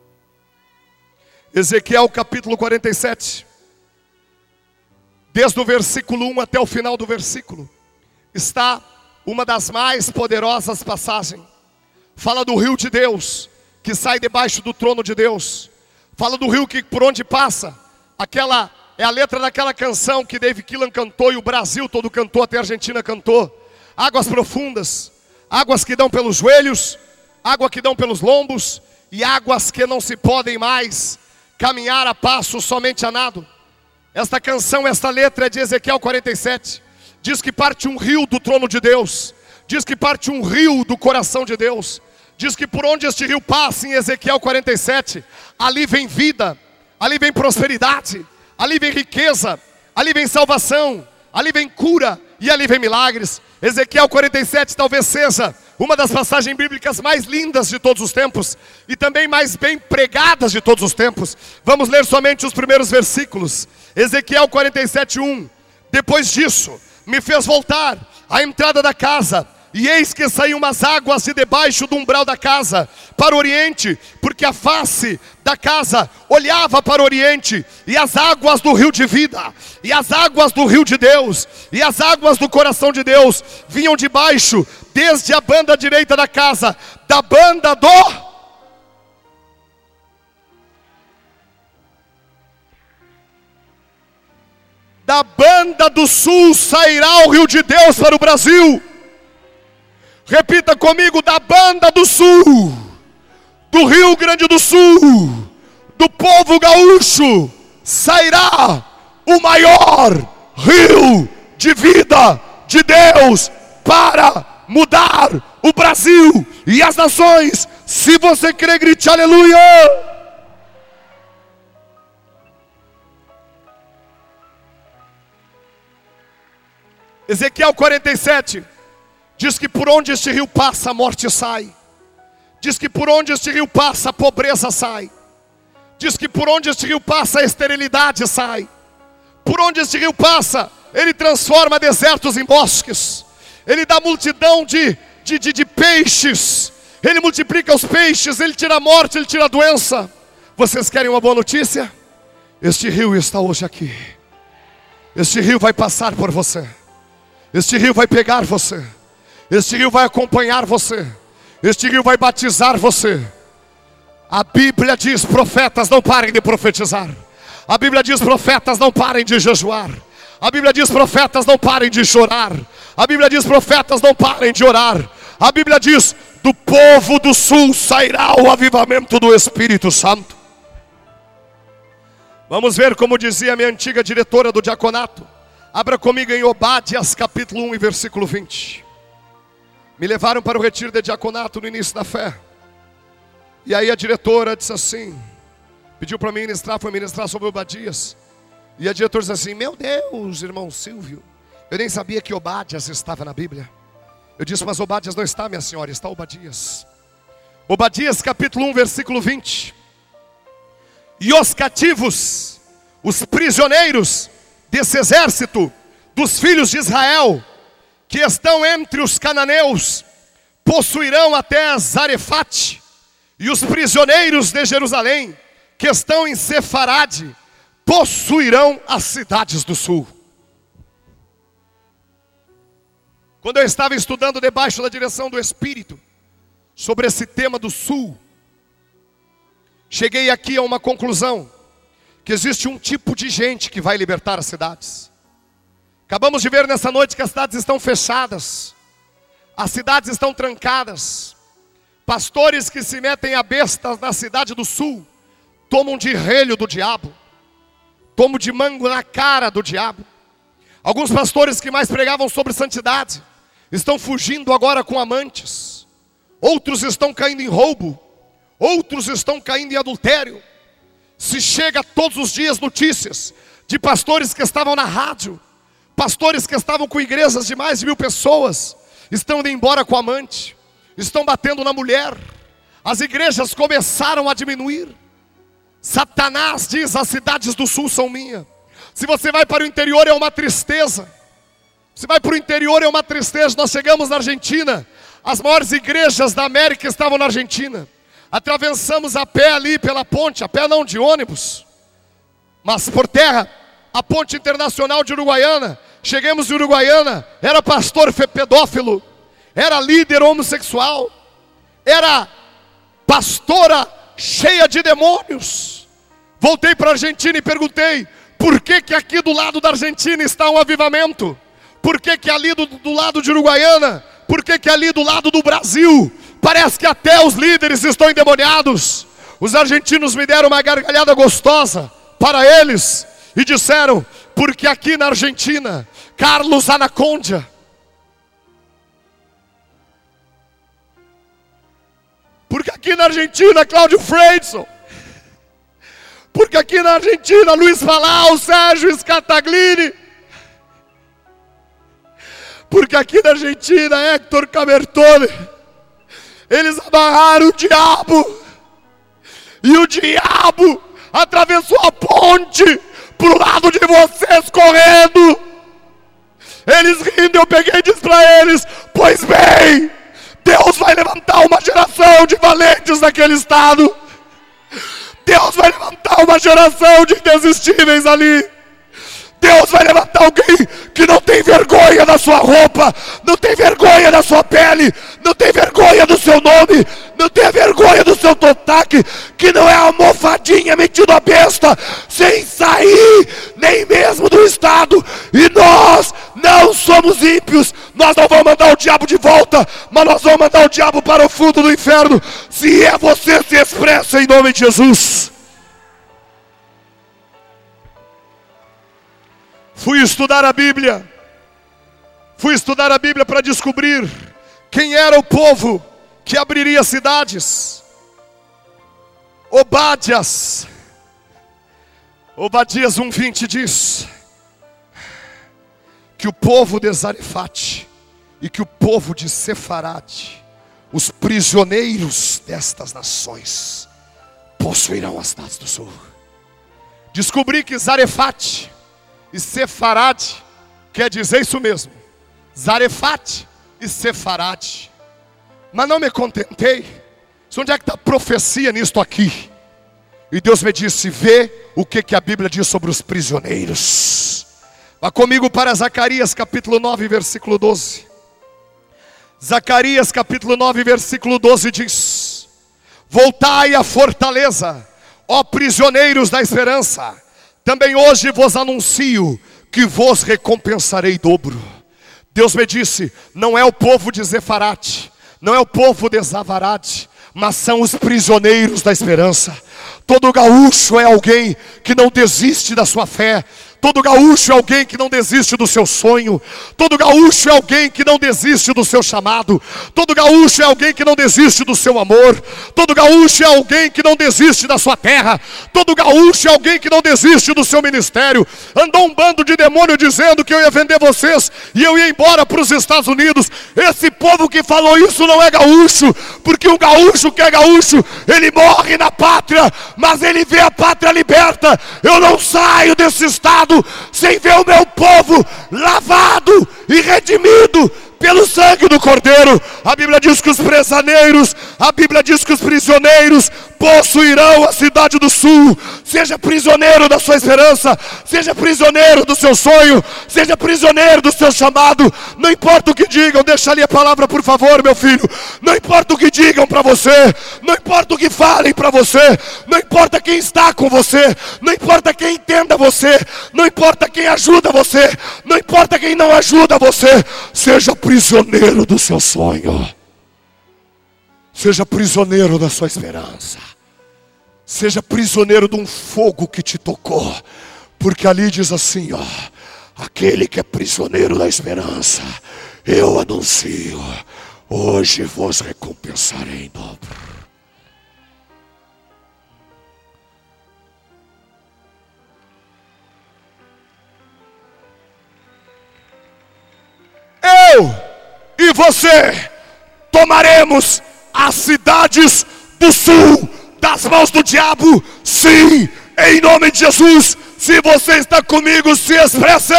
Ezequiel capítulo quarenta e sete, desde o versículo um até o final do versículo, está uma das mais poderosas passagens. Fala do rio de Deus, que sai debaixo do trono de Deus. Fala do rio que por onde passa. Aquela é a letra daquela canção que Dave Killan cantou e o Brasil todo cantou, até a Argentina cantou. Águas profundas, águas que dão pelos joelhos, água que dão pelos lombos, e águas que não se podem mais caminhar a passo, somente a nado. Esta canção, esta letra é de Ezequiel quarenta e sete. Diz que parte um rio do trono de Deus. Diz que parte um rio do coração de Deus. Diz que por onde este rio passa, em Ezequiel quarenta e sete, ali vem vida, ali vem prosperidade, ali vem riqueza, ali vem salvação, ali vem cura e ali vem milagres. Ezequiel quarenta e sete talvez seja uma das passagens bíblicas mais lindas de todos os tempos e também mais bem pregadas de todos os tempos. Vamos ler somente os primeiros versículos. Ezequiel quarenta e sete, um. Depois disso, me fez voltar à entrada da casa, e eis que saíam umas águas de debaixo do umbral da casa, para o oriente, porque a face da casa olhava para o oriente, e as águas do rio de vida, e as águas do rio de Deus, e as águas do coração de Deus, vinham de baixo, desde a banda direita da casa, da banda do... Da banda do sul sairá o rio de Deus para o Brasil. Repita comigo, da banda do sul, do Rio Grande do Sul, do povo gaúcho, sairá o maior rio de vida de Deus para mudar o Brasil e as nações. Se você crê, grite aleluia. Ezequiel quarenta e sete diz que por onde este rio passa, a morte sai. Diz que por onde este rio passa, a pobreza sai. Diz que por onde este rio passa, a esterilidade sai. Por onde este rio passa, ele transforma desertos em bosques. Ele dá multidão de, de, de, de peixes. Ele multiplica os peixes, ele tira a morte, ele tira a doença. Vocês querem uma boa notícia? Este rio está hoje aqui. Este rio vai passar por você. Este rio vai pegar você. Este rio vai acompanhar você. Este rio vai batizar você. A Bíblia diz, profetas, não parem de profetizar. A Bíblia diz, profetas, não parem de jejuar. A Bíblia diz, profetas, não parem de chorar. A Bíblia diz, profetas, não parem de orar. A Bíblia diz, do povo do sul sairá o avivamento do Espírito Santo. Vamos ver como dizia minha antiga diretora do diaconato. Abra comigo em Obadias capítulo um e versículo vinte. Me levaram para o retiro de diaconato no início da fé. E aí a diretora disse assim, pediu para mim ministrar, foi ministrar sobre Obadias. E a diretora disse assim, meu Deus, irmão Silvio, eu nem sabia que Obadias estava na Bíblia. Eu disse, mas Obadias não está, minha senhora, está Obadias. Obadias capítulo um, versículo vinte. E os cativos, os prisioneiros desse exército, dos filhos de Israel, que estão entre os cananeus, possuirão até Zarefate, e os prisioneiros de Jerusalém, que estão em Sefarade, possuirão as cidades do sul. Quando eu estava estudando debaixo da direção do Espírito, sobre esse tema do sul, cheguei aqui a uma conclusão, que existe um tipo de gente que vai libertar as cidades. Acabamos de ver nessa noite que as cidades estão fechadas, as cidades estão trancadas. Pastores que se metem a bestas na cidade do sul, tomam de relho do diabo, tomam de mango na cara do diabo. Alguns pastores que mais pregavam sobre santidade, estão fugindo agora com amantes. Outros estão caindo em roubo, outros estão caindo em adultério. Se chega todos os dias notícias de pastores que estavam na rádio, pastores que estavam com igrejas de mais de mil pessoas, estão indo embora com amante, estão batendo na mulher. As igrejas começaram a diminuir. Satanás diz: as cidades do sul são minhas. Se você vai para o interior é uma tristeza. Se vai para o interior é uma tristeza. Nós chegamos na Argentina, as maiores igrejas da América estavam na Argentina. Atravessamos a pé ali pela ponte, a pé não, de ônibus, mas por terra, a ponte internacional de Uruguaiana. Chegamos em Uruguaiana, era pastor pedófilo, era líder homossexual, era pastora cheia de demônios. Voltei para a Argentina e perguntei: por que que aqui do lado da Argentina está um avivamento? Por que que ali do, do lado de Uruguaiana? Por que que ali do lado do Brasil? Parece que até os líderes estão endemoniados. Os argentinos me deram uma gargalhada gostosa para eles e disseram: porque aqui na Argentina, Carlos Anacondia, porque aqui na Argentina, Cláudio Freidson, porque aqui na Argentina, Luiz Palau, Sérgio Scataglini, porque aqui na Argentina, Héctor Camertone, eles amarraram o diabo, e o diabo atravessou a ponte para o lado de vocês correndo. Eles rindo, eu peguei e disse para eles: pois bem, Deus vai levantar uma geração de valentes naquele estado. Deus vai levantar uma geração de indesistíveis ali. Deus vai levantar alguém que não tem vergonha da sua roupa, não tem vergonha da sua pele, não tem vergonha do seu nome, não tem vergonha do seu sotaque, que não é almofadinha metido a besta, sem sair nem mesmo do estado. E nós não somos ímpios, nós não vamos mandar o diabo de volta, mas nós vamos mandar o diabo para o fundo do inferno. Se é você, se expressa em nome de Jesus. Fui estudar a Bíblia, fui estudar a Bíblia para descobrir quem era o povo que abriria cidades. Obadias, Obadias um vinte diz que o povo de Zarefate e que o povo de Sefarade, os prisioneiros destas nações, possuirão as cidades do sul. Descobri que Zarefate e Sefarade quer dizer isso mesmo, Zarefate e Sefarade. Mas não me contentei. Onde é que está a profecia nisto aqui? E Deus me disse: vê o que, que a Bíblia diz sobre os prisioneiros. Vá comigo para Zacarias capítulo nove, versículo doze. Zacarias capítulo nove, versículo doze diz: voltai à fortaleza, ó prisioneiros da esperança. Também hoje vos anuncio que vos recompensarei dobro. Deus me disse: não é o povo de Zefarate, não é o povo de Zavarade, mas são os prisioneiros da esperança. Todo gaúcho é alguém que não desiste da sua fé. Todo gaúcho é alguém que não desiste do seu sonho. Todo gaúcho é alguém que não desiste do seu chamado. Todo gaúcho é alguém que não desiste do seu amor. Todo gaúcho é alguém que não desiste da sua terra. Todo gaúcho é alguém que não desiste do seu ministério. Andou um bando de demônio dizendo que eu ia vender vocês e eu ia embora para os Estados Unidos. Esse povo que falou isso não é gaúcho, porque um gaúcho que é gaúcho, ele morre na pátria, mas ele vê a pátria liberta. Eu não saio desse estado lado sem ver o meu povo lavado e redimido pelo sangue do Cordeiro. A Bíblia diz que os prisioneiros, a Bíblia diz que os prisioneiros possuirão a cidade do sul. Seja prisioneiro da sua esperança, seja prisioneiro do seu sonho, seja prisioneiro do seu chamado. Não importa o que digam, deixa ali a palavra por favor, meu filho. Não importa o que digam para você, não importa o que falem para você, não importa quem está com você, não importa quem entenda você, não importa quem ajuda você, não importa quem não ajuda você. Seja prisioneiro do seu sonho, seja prisioneiro da sua esperança, seja prisioneiro de um fogo que te tocou, porque ali diz assim, ó: aquele que é prisioneiro da esperança, eu anuncio, hoje vos recompensarei em dobro. Eu e você tomaremos as cidades do sul das mãos do diabo, sim, em nome de Jesus. Se você está comigo, se expresse.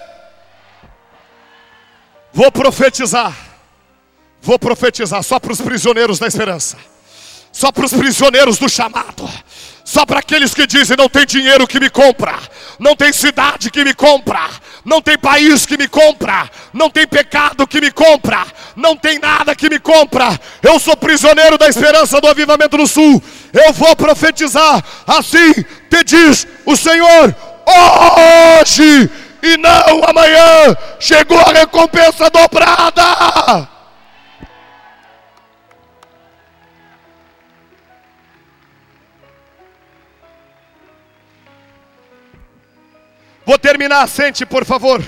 Vou profetizar, vou profetizar só para os prisioneiros da esperança, só para os prisioneiros do chamado, só para aqueles que dizem: não tem dinheiro que me compra, não tem cidade que me compra, não tem país que me compra, não tem pecado que me compra, não tem nada que me compra. Eu sou prisioneiro da esperança do avivamento do sul. Eu vou profetizar, assim te diz o Senhor: hoje e não amanhã chegou a recompensa dobrada. Vou terminar, sente por favor.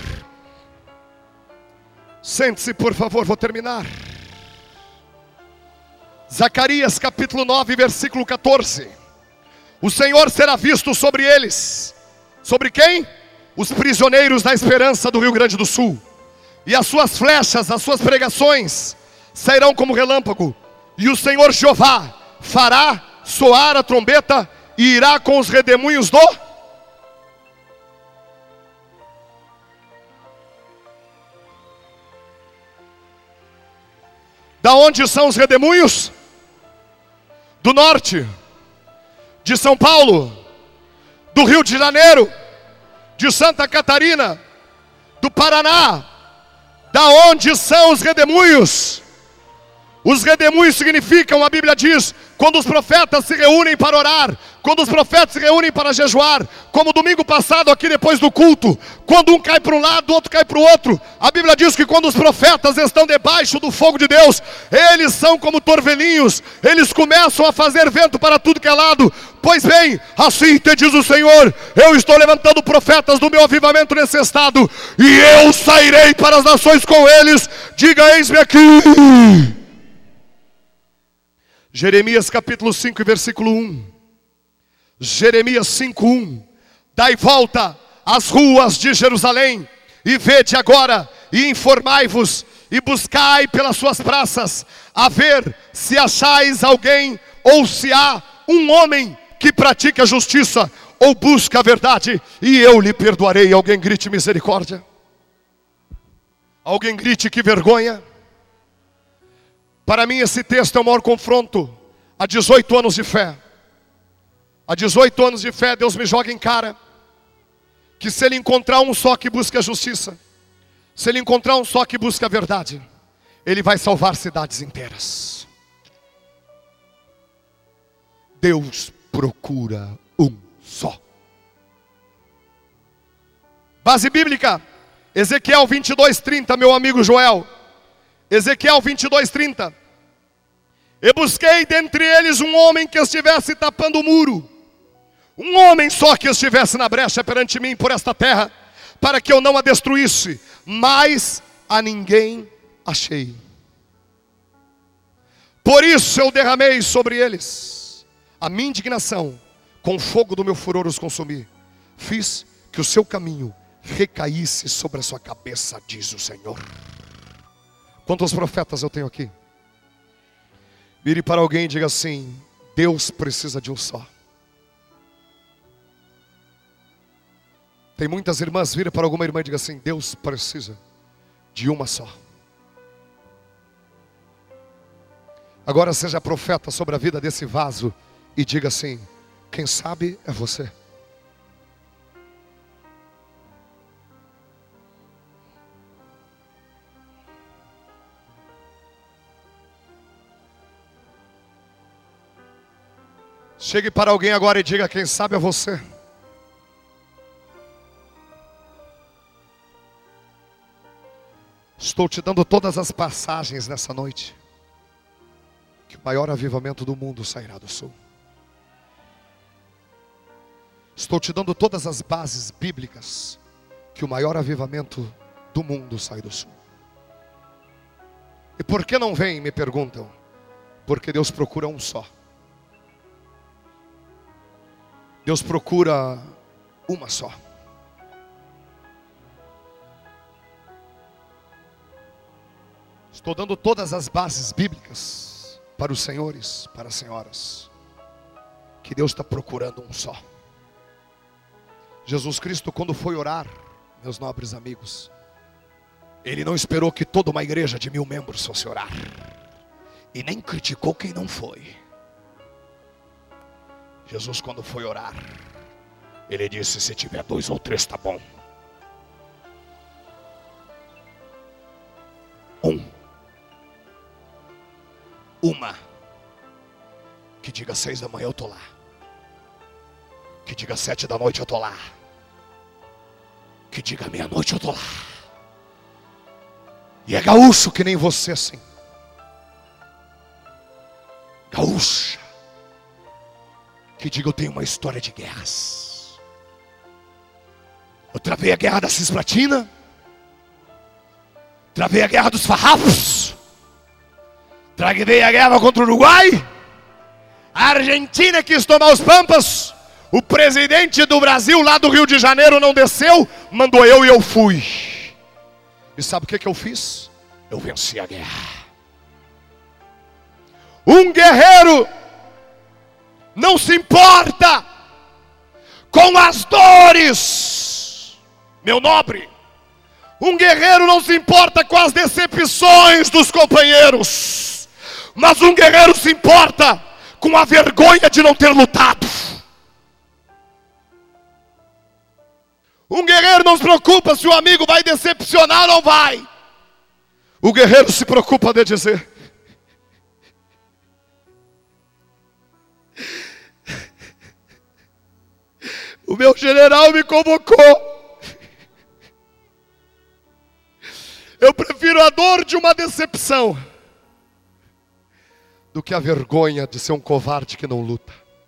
Sente-se por favor, vou terminar. Zacarias capítulo nove, versículo quatorze. O Senhor será visto sobre eles. Sobre quem? Os prisioneiros da esperança do Rio Grande do Sul. E as suas flechas, as suas pregações sairão como relâmpago. E o Senhor Jeová fará soar a trombeta e irá com os redemoinhos do... Da onde são os redemoinhos? Do norte, de São Paulo, do Rio de Janeiro, de Santa Catarina, do Paraná. Da onde são os redemoinhos? Os redemoinhos significam, a Bíblia diz, quando os profetas se reúnem para orar, quando os profetas se reúnem para jejuar, como domingo passado aqui depois do culto, quando um cai para um lado, o outro cai para o outro. A Bíblia diz que quando os profetas estão debaixo do fogo de Deus, eles são como torvelinhos, eles começam a fazer vento para tudo que é lado. Pois bem, assim te diz o Senhor: eu estou levantando profetas do meu avivamento nesse estado, e eu sairei para as nações com eles. Diga: eis-me aqui. Jeremias capítulo cinco, versículo um. Jeremias cinco, um. Dai volta às ruas de Jerusalém, e vede agora, e informai-vos, e buscai pelas suas praças, a ver se achais alguém, ou se há um homem que pratique a justiça, ou busca a verdade, e eu lhe perdoarei. Alguém grite misericórdia. Alguém grite que vergonha. Para mim esse texto é o maior confronto. Há dezoito anos de fé, há dezoito anos de fé, Deus me joga em cara que se Ele encontrar um só que busca a justiça, se Ele encontrar um só que busca a verdade, Ele vai salvar cidades inteiras. Deus procura um só. Base bíblica, Ezequiel vinte e dois, trinta, meu amigo Joel. Ezequiel vinte e dois, trinta. E busquei dentre eles um homem que estivesse tapando o muro, um homem só que estivesse na brecha perante mim por esta terra, para que eu não a destruísse, mas a ninguém achei. Por isso eu derramei sobre eles a minha indignação, com o fogo do meu furor os consumi. Fiz que o seu caminho recaísse sobre a sua cabeça, diz o Senhor. Quantos profetas eu tenho aqui? Vire para alguém e diga assim: Deus precisa de um só. Tem muitas irmãs, vira para alguma irmã e diga assim: Deus precisa de uma só. Agora seja profeta sobre a vida desse vaso e diga assim: quem sabe é você. Chegue para alguém agora e diga: quem sabe é você. Estou te dando todas as passagens nessa noite, que o maior avivamento do mundo sairá do sul. Estou te dando todas as bases bíblicas, que o maior avivamento do mundo sai do sul. E por que não vem, me perguntam? Porque Deus procura um só. Deus procura uma só. Estou dando todas as bases bíblicas para os senhores, para as senhoras, que Deus está procurando um só. Jesus Cristo, quando foi orar, meus nobres amigos, Ele não esperou que toda uma igreja de mil membros fosse orar, e nem criticou quem não foi. Jesus, quando foi orar, Ele disse: se tiver dois ou três, está bom. Um. Uma. Que diga seis da manhã eu estou lá. Que diga sete da noite eu estou lá. Que diga meia-noite eu estou lá. E é gaúcho que nem você assim. Gaúcha. Que diga: eu tenho uma história de guerras. Eu travei a guerra da Cisplatina. Travei a guerra dos farrapos. Travei a guerra contra o Uruguai. A Argentina quis tomar os Pampas. O presidente do Brasil lá do Rio de Janeiro não desceu. Mandou eu e eu fui. E sabe o que, que eu fiz? Eu venci a guerra. Um guerreiro não se importa com as dores, meu nobre. Um guerreiro não se importa com as decepções dos companheiros, mas um guerreiro se importa com a vergonha de não ter lutado. Um guerreiro não se preocupa se o amigo vai decepcionar ou não vai. O guerreiro se preocupa de dizer: o meu general me convocou. Eu prefiro a dor de uma decepção do que a vergonha de ser um covarde que não luta.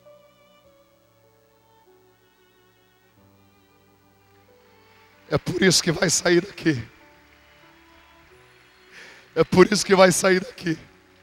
É por isso que vai sair daqui. É por isso que vai sair daqui.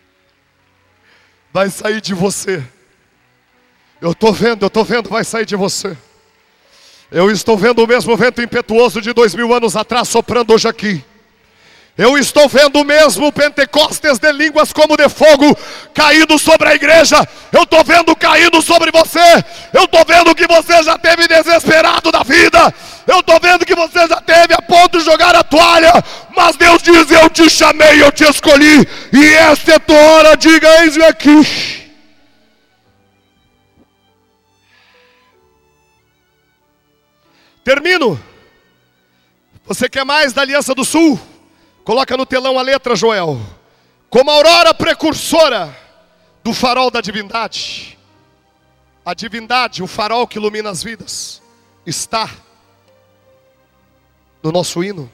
Vai sair de você. Eu estou vendo, eu estou vendo, vai sair de você. Eu estou vendo o mesmo vento impetuoso de dois mil anos atrás soprando hoje aqui. Eu estou vendo o mesmo Pentecostes de línguas como de fogo caindo sobre a igreja. Eu estou vendo caindo sobre você. Eu estou vendo que você já teve desesperado da vida. Eu estou vendo que você já teve a ponto de jogar a toalha. Mas Deus diz: eu te chamei, eu te escolhi. E esta é a tua hora, diga: eis-me aqui. Termino. Você quer mais da Aliança do Sul? Coloca no telão a letra, Joel. Como a aurora precursora do farol da divindade. A divindade, o farol que ilumina as vidas, está no nosso hino.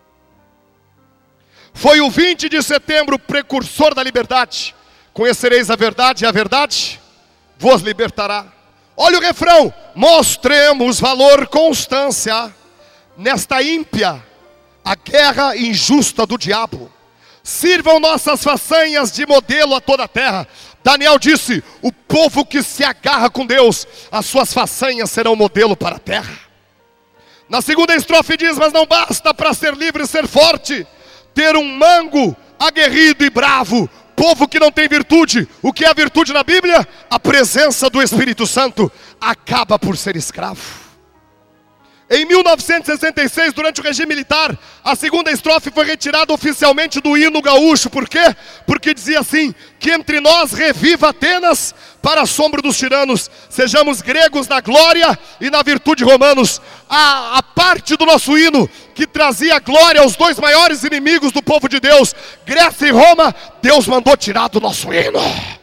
Foi o vinte de setembro, precursor da liberdade. Conhecereis a verdade e a verdade vos libertará. Olha o refrão: mostremos valor, constância nesta ímpia, a guerra injusta do diabo. Sirvam nossas façanhas de modelo a toda a terra. Daniel disse: o povo que se agarra com Deus, as suas façanhas serão modelo para a terra. Na segunda estrofe diz: mas não basta para ser livre e ser forte ter um mango aguerrido e bravo. Povo que não tem virtude. O que é a virtude na Bíblia? A presença do Espírito Santo. Acaba por ser escravo. Em mil novecentos e sessenta e seis, durante o regime militar, a segunda estrofe foi retirada oficialmente do hino gaúcho. Por quê? Porque dizia assim: que entre nós reviva Atenas para assombro dos tiranos, sejamos gregos na glória e na virtude romanos. A, a parte do nosso hino que trazia glória aos dois maiores inimigos do povo de Deus, Grécia e Roma, Deus mandou tirar do nosso hino.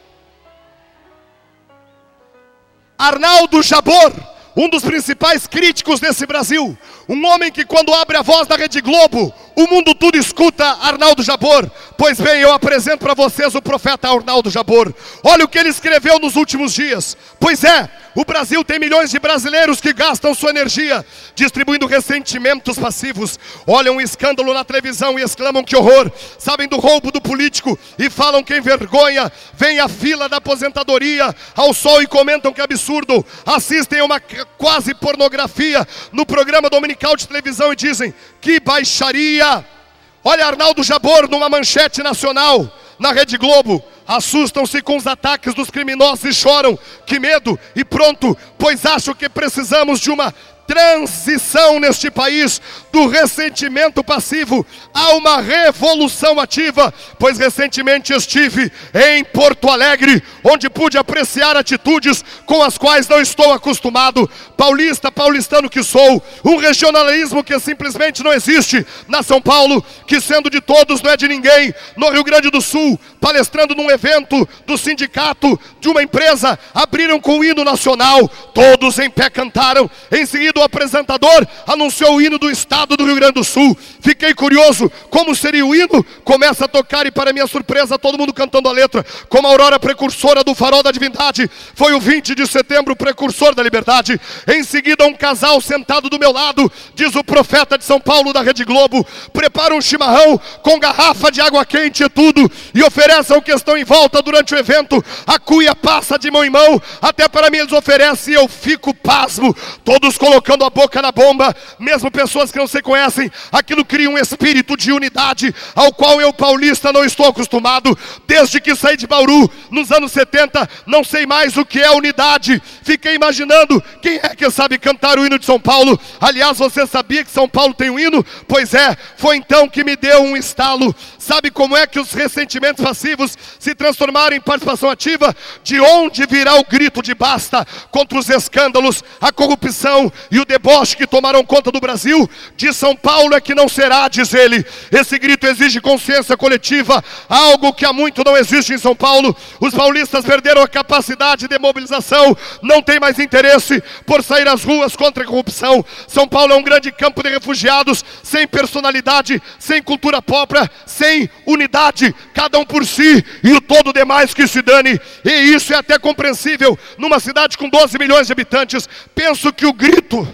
Arnaldo Jabor, um dos principais críticos desse Brasil, um homem que quando abre a voz da Rede Globo, o mundo tudo escuta Arnaldo Jabor. Pois bem, eu apresento para vocês o profeta Arnaldo Jabor. Olha o que ele escreveu nos últimos dias. Pois é, o Brasil tem milhões de brasileiros que gastam sua energia distribuindo ressentimentos passivos. Olham um escândalo na televisão e exclamam que horror. Sabem do roubo do político e falam que envergonha. Vem a fila da aposentadoria ao sol e comentam que absurdo. Assistem a uma quase pornografia no programa dominical de televisão e dizem: que baixaria. Olha Arnaldo Jabor numa manchete nacional na Rede Globo. Assustam-se com os ataques dos criminosos e choram. Que medo! E pronto, pois acho que precisamos de uma transição neste país, do ressentimento passivo a uma revolução ativa. Pois recentemente estive em Porto Alegre, onde pude apreciar atitudes com as quais não estou acostumado. Paulista, paulistano que sou, um regionalismo que simplesmente não existe na São Paulo, que sendo de todos não é de ninguém. No Rio Grande do Sul, palestrando num evento do sindicato de uma empresa, abriram com o hino nacional, todos em pé cantaram. Em seguida o apresentador anunciou o hino do estado do Rio Grande do Sul. Fiquei curioso, como seria o hino? Começa a tocar e para minha surpresa todo mundo cantando a letra. Como a aurora precursora do farol da divindade, foi o vinte de setembro precursor da liberdade. Em seguida um casal sentado do meu lado, diz o profeta de São Paulo da Rede Globo, prepara um chimarrão com garrafa de água quente e tudo, e oferece ao que estão em volta durante o evento. A cuia passa de mão em mão, até para mim eles oferecem e eu fico pasmo. Todos colocando a boca na bomba, mesmo pessoas que não se conhecem. Aquilo cria um espírito de unidade ao qual eu, paulista, não estou acostumado. Desde que saí de Bauru nos anos setenta, não sei mais o que é unidade. Fiquei imaginando, quem é que sabe cantar o hino de São Paulo? Aliás, você sabia que São Paulo tem um hino? Pois é, foi então que me deu um estalo. Sabe como é que os ressentimentos passivos se transformaram em participação ativa? De onde virá o grito de basta contra os escândalos, a corrupção e o deboche que tomaram conta do Brasil? De São Paulo é que não será, diz ele. Esse grito exige consciência coletiva, algo que há muito não existe em São Paulo. Os paulistas perderam a capacidade de mobilização, não tem mais interesse por sair às ruas contra a corrupção. São Paulo é um grande campo de refugiados, sem personalidade, sem cultura própria, sem unidade, cada um por si e o todo demais que se dane. E isso é até compreensível numa cidade com doze milhões de habitantes. Penso que o grito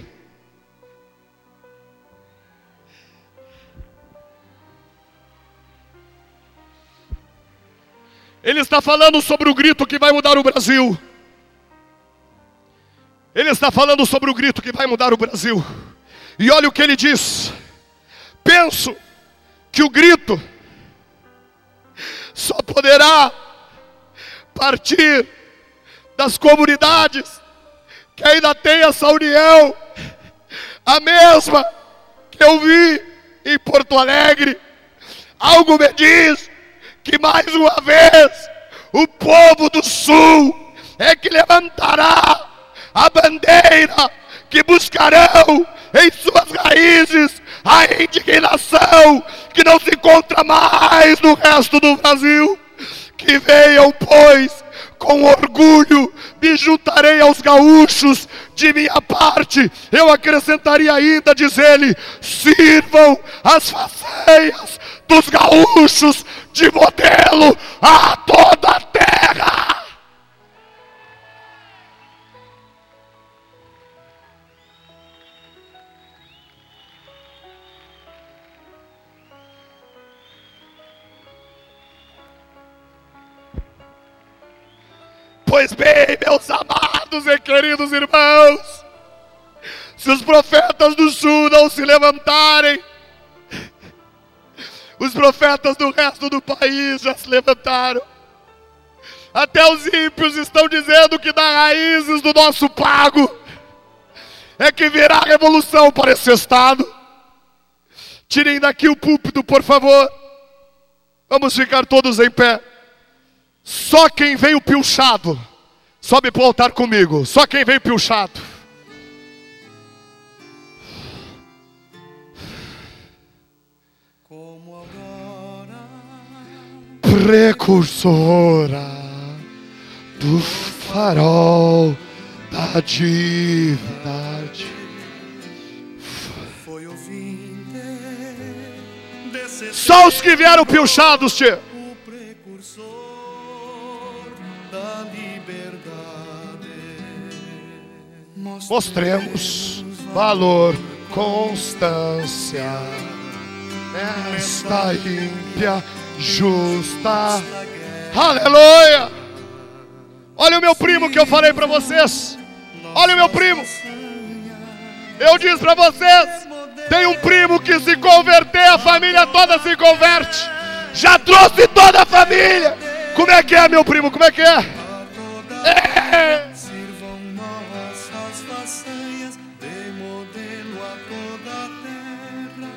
ele está falando sobre o grito que vai mudar o Brasil. Ele está falando sobre o grito que vai mudar o Brasil. E olha o que ele diz: penso que o grito só poderá partir das comunidades que ainda tem essa união, a mesma que eu vi em Porto Alegre. Algo me diz que mais uma vez o povo do Sul é que levantará a bandeira, que buscarão em suas raízes a indignação que não se encontra mais no resto do Brasil. Que venham, pois, com orgulho, me juntarei aos gaúchos. De minha parte, eu acrescentaria ainda, diz ele, sirvam as façanhas dos gaúchos de modelo a toda a terra. Pois bem, meus amados e queridos irmãos, se os profetas do Sul não se levantarem, os profetas do resto do país já se levantaram. Até os ímpios estão dizendo que dá raízes do nosso pago. é que virá revolução para esse estado. Tirem daqui o púlpito, por favor. Vamos ficar todos em pé. Só quem veio pilchado, sobe para o altar comigo. Só quem veio pilchado. Precursora do farol da divindade. Foi o vinte desse Só os que vieram pilchados, tio. o precursor da liberdade. Mostremos valor, constância nesta ímpia justa. Aleluia! Olha o meu primo que eu falei para vocês. Olha o meu primo. Eu disse para vocês, tem um primo que se converter, a família toda se converte. Já trouxe toda a família. Como é que é, meu primo? Como é que é? É. Sirvam nossas façanhas de modelo a toda a terra.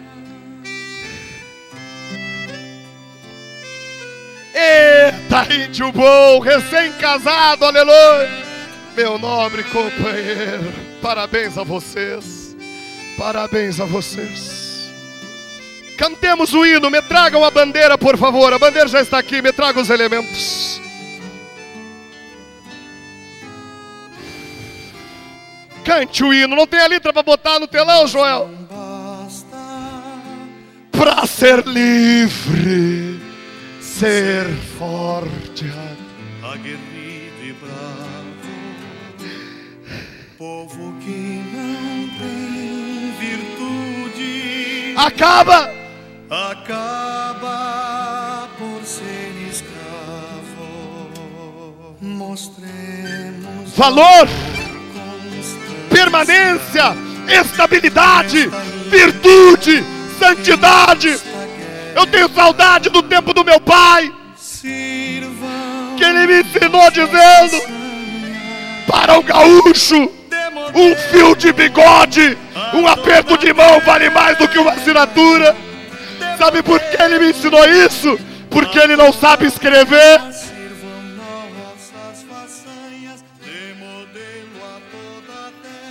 Eita, índio bom, recém-casado, aleluia. Meu nobre companheiro, parabéns a vocês. Parabéns a vocês. Cantemos o hino, me tragam a bandeira, por favor. A bandeira já está aqui, me tragam os elementos. Cante o hino, não tem a letra para botar no telão, Joel? Para ser livre, ser forte, Aguerrido e bravo, povo que não tem virtude, acaba, acaba por ser escravo. Mostremos valor, constância, permanência, estabilidade, virtude, santidade. Eu tenho saudade do tempo do meu pai, sirvam que ele me ensinou dizendo: para o gaúcho, um fio de bigode, um aperto de mão vale mais do que uma assinatura. Sabe por que ele me ensinou isso? Porque ele não sabe escrever. sirvam nossas façanhas de modelo a toda a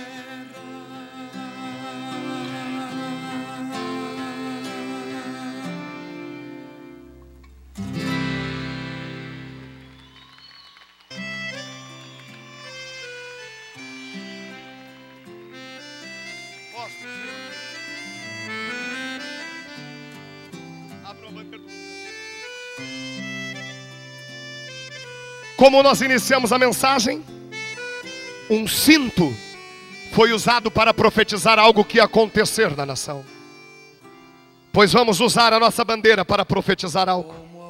Como nós iniciamos a mensagem, um cinto foi usado para profetizar algo que ia acontecer na nação. Pois vamos usar a nossa bandeira para profetizar algo.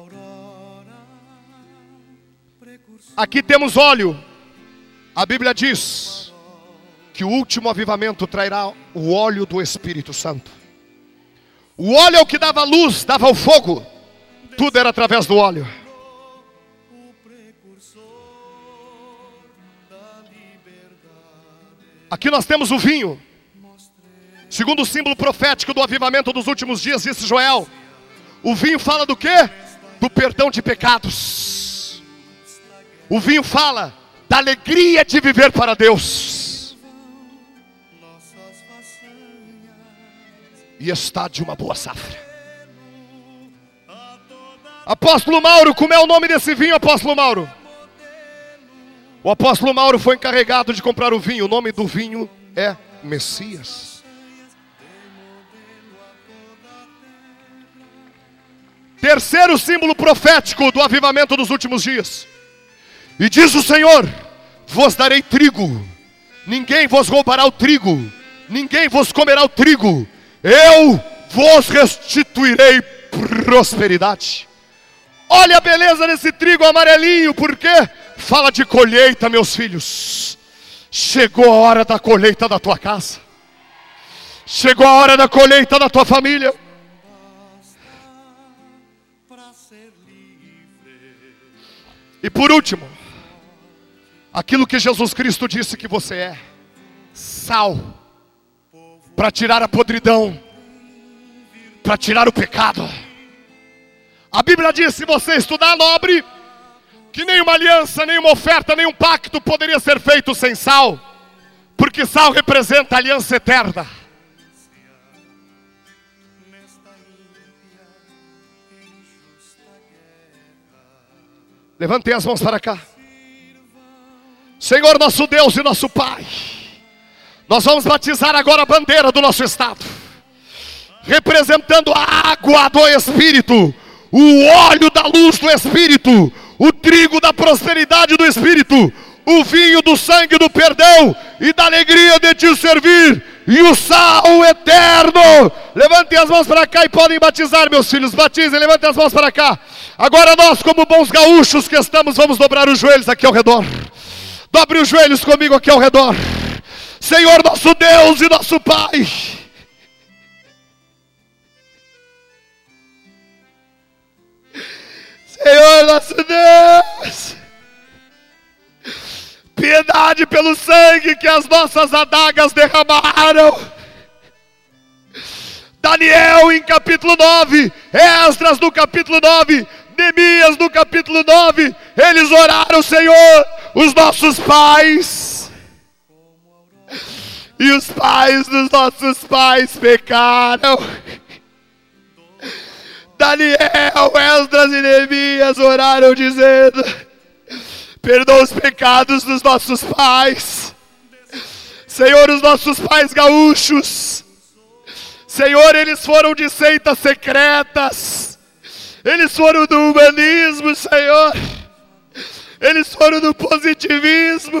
Aqui temos óleo. A Bíblia diz que o último avivamento trairá o óleo do Espírito Santo. O óleo é o que dava luz, dava o fogo. Tudo era através do óleo. Aqui nós temos o vinho. Segundo o símbolo profético do avivamento dos últimos dias, disse Joel, o vinho fala do quê? Do perdão de pecados. O vinho fala da alegria de viver para Deus. E está de uma boa safra. Apóstolo Mauro, como é o nome desse vinho, apóstolo Mauro? O apóstolo Mauro foi encarregado de comprar o vinho. O nome do vinho é Messias. Terceiro símbolo profético do avivamento dos últimos dias. E diz o Senhor, vos darei trigo, ninguém vos roubará o trigo, ninguém vos comerá o trigo, eu vos restituirei prosperidade. Olha a beleza desse trigo amarelinho, porque fala de colheita, meus filhos. Chegou a hora da colheita da tua casa. Chegou a hora da colheita da tua família. E por último, aquilo que Jesus Cristo disse que você é. sal para tirar a podridão, para tirar o pecado. A Bíblia diz, se você estudar, nobre, que nenhuma aliança, nenhuma oferta, nenhum pacto poderia ser feito sem sal, porque sal representa a aliança eterna. Levantem as mãos para cá. Senhor nosso Deus e nosso Pai, nós vamos batizar agora a bandeira do nosso estado, representando a água do Espírito, o óleo da luz do Espírito, o trigo da prosperidade do Espírito, o vinho do sangue do perdão e da alegria de te servir, e o sal eterno. Levantem as mãos para cá e podem batizar, meus filhos, batizem, levantem as mãos para cá. Agora nós, como bons gaúchos que estamos, vamos dobrar os joelhos aqui ao redor. Dobre os joelhos comigo aqui ao redor. Senhor nosso Deus e nosso Pai, Senhor nosso Deus, piedade pelo sangue que as nossas adagas derramaram. Daniel em capítulo nove, Esdras no capítulo nove, Neemias no capítulo nove, eles oraram, Senhor, os nossos pais, e os pais dos nossos pais pecaram. Daniel, Esdras e Neemias oraram dizendo, perdoa os pecados dos nossos pais. Senhor, os nossos pais gaúchos, Senhor, eles foram de seitas secretas, eles foram do humanismo, Senhor, eles foram do positivismo,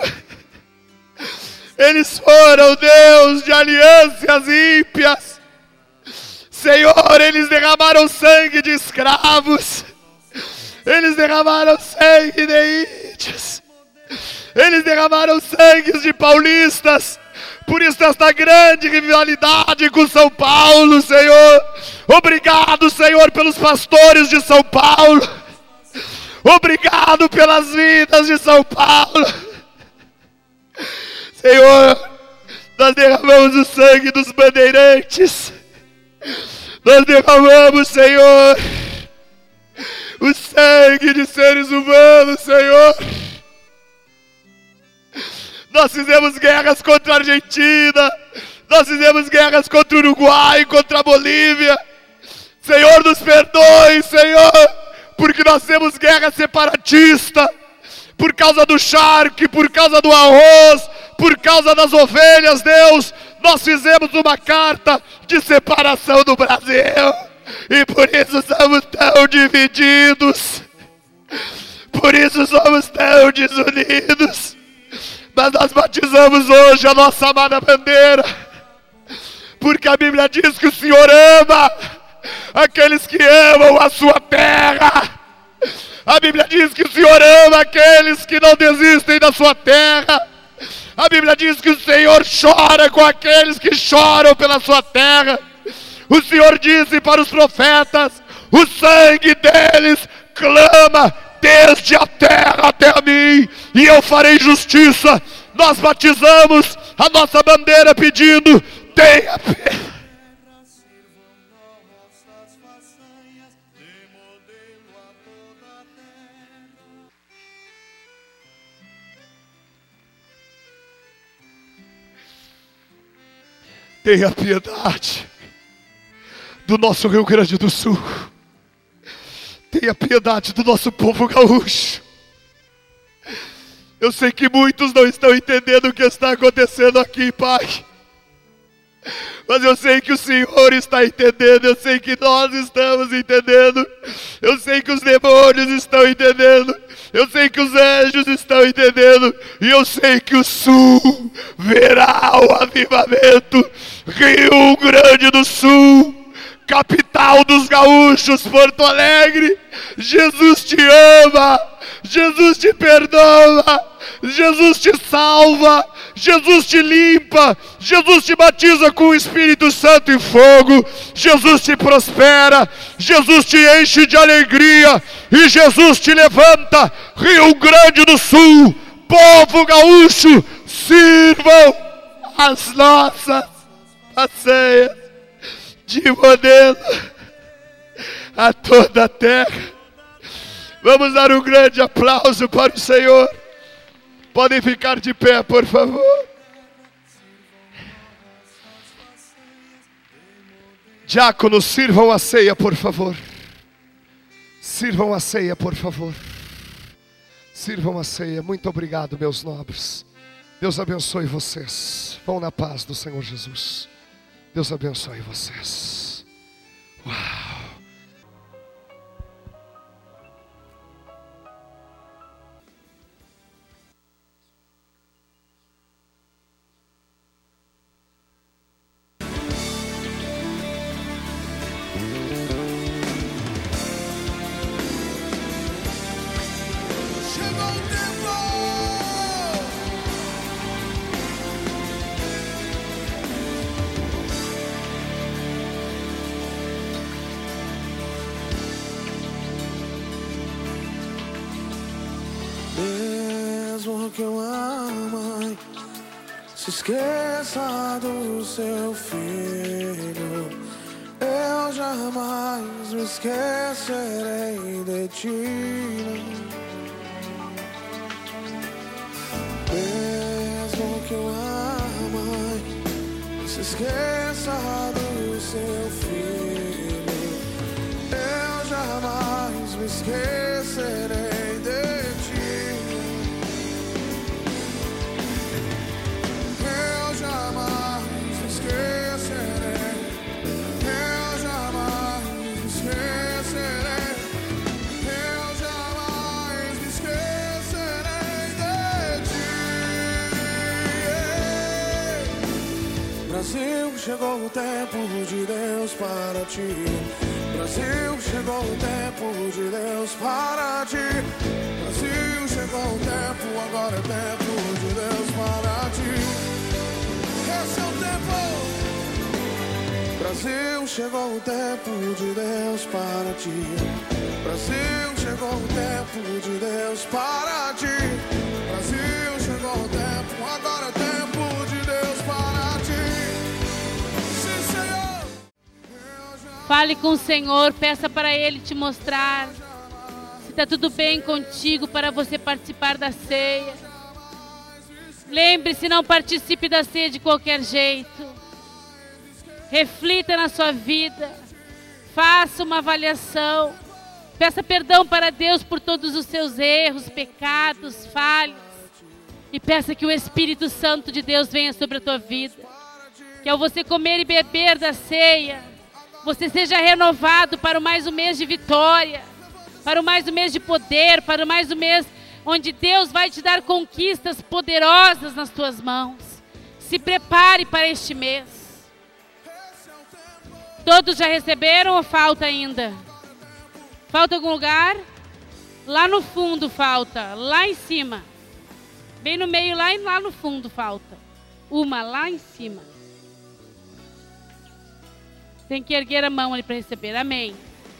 eles foram, Deus, de alianças ímpias. Senhor, eles derramaram sangue de escravos, eles derramaram sangue de índios, eles derramaram sangue de paulistas. Por isso esta grande rivalidade com São Paulo, Senhor. Obrigado, Senhor, pelos pastores de São Paulo. Obrigado pelas vidas de São Paulo. Senhor, nós derramamos o sangue dos bandeirantes. Nós derramamos, Senhor, o sangue de seres humanos, Senhor. Nós fizemos guerras contra a Argentina, nós fizemos guerras contra o Uruguai, contra a Bolívia. Senhor, nos perdoe, Senhor, porque nós temos guerra separatista, por causa do charque, por causa do arroz, por causa das ovelhas, Deus. Nós fizemos uma carta de separação do Brasil, e por isso somos tão divididos, por isso somos tão desunidos. Mas nós batizamos hoje a nossa amada bandeira, porque a Bíblia diz que o Senhor ama aqueles que amam a sua terra. A Bíblia diz que o Senhor ama aqueles que não desistem da sua terra. A Bíblia diz que o Senhor chora com aqueles que choram pela sua terra. O Senhor disse para os profetas, o sangue deles clama desde a terra até a mim, e eu farei justiça. Nós batizamos a nossa bandeira pedindo, tenha pena. Tenha piedade do nosso Rio Grande do Sul. Tenha piedade do nosso povo gaúcho. Eu sei que muitos não estão entendendo o que está acontecendo aqui, Pai. Mas eu sei que o Senhor está entendendo. Eu sei que nós estamos entendendo. Eu sei que os demônios estão entendendo. Eu sei que os anjos estão entendendo. E eu sei que o Sul verá o avivamento. Rio Grande do Sul, capital dos gaúchos, Porto Alegre. Jesus te ama, Jesus te perdoa, Jesus te salva, Jesus te limpa, Jesus te batiza com o Espírito Santo e fogo, Jesus te prospera, Jesus te enche de alegria e Jesus te levanta. Rio Grande do Sul, povo gaúcho, sirvam as nossas aceias de modelo a toda a terra. Vamos dar um grande aplauso para o Senhor. Podem ficar de pé, por favor. Diáconos, sirvam a ceia, por favor. Sirvam a ceia, por favor. Sirvam a ceia. Muito obrigado, meus nobres. Deus abençoe vocês. Vão na paz do Senhor Jesus. Deus abençoe vocês. Uau! Mesmo que uma mãe se esqueça do seu filho, eu jamais me esquecerei de ti. Mesmo que uma mãe se esqueça do seu filho, eu jamais me esquecerei de ti. Eu jamais me esquecerei, eu jamais me esquecerei, eu jamais me esquecerei de ti. Brasil, chegou o tempo de Deus para ti. Brasil, chegou o tempo de Deus para ti. Brasil, chegou o tempo, agora é tempo de Deus para ti. Esse é o tempo. Brasil, chegou o tempo de Deus para ti. Brasil, chegou o tempo de Deus para ti. Brasil, chegou o tempo, agora é tempo de Deus para ti. Sim, Senhor. Fale com o Senhor, peça para Ele te mostrar se está tudo bem contigo para você participar da ceia. Lembre-se, não participe da ceia de qualquer jeito. Reflita na sua vida, faça uma avaliação, peça perdão para Deus por todos os seus erros, pecados, falhas, e peça que o Espírito Santo de Deus venha sobre a tua vida, que ao você comer e beber da ceia, você seja renovado para o mais um mês de vitória, para o mais um mês de poder, para o mais um mês onde Deus vai te dar conquistas poderosas nas tuas mãos. Se prepare para este mês. Todos já receberam ou falta ainda? Falta algum lugar? Lá no fundo falta, lá em cima. Bem no meio, lá e lá no fundo falta. Uma lá em cima. Tem que erguer a mão ali para receber. Amém.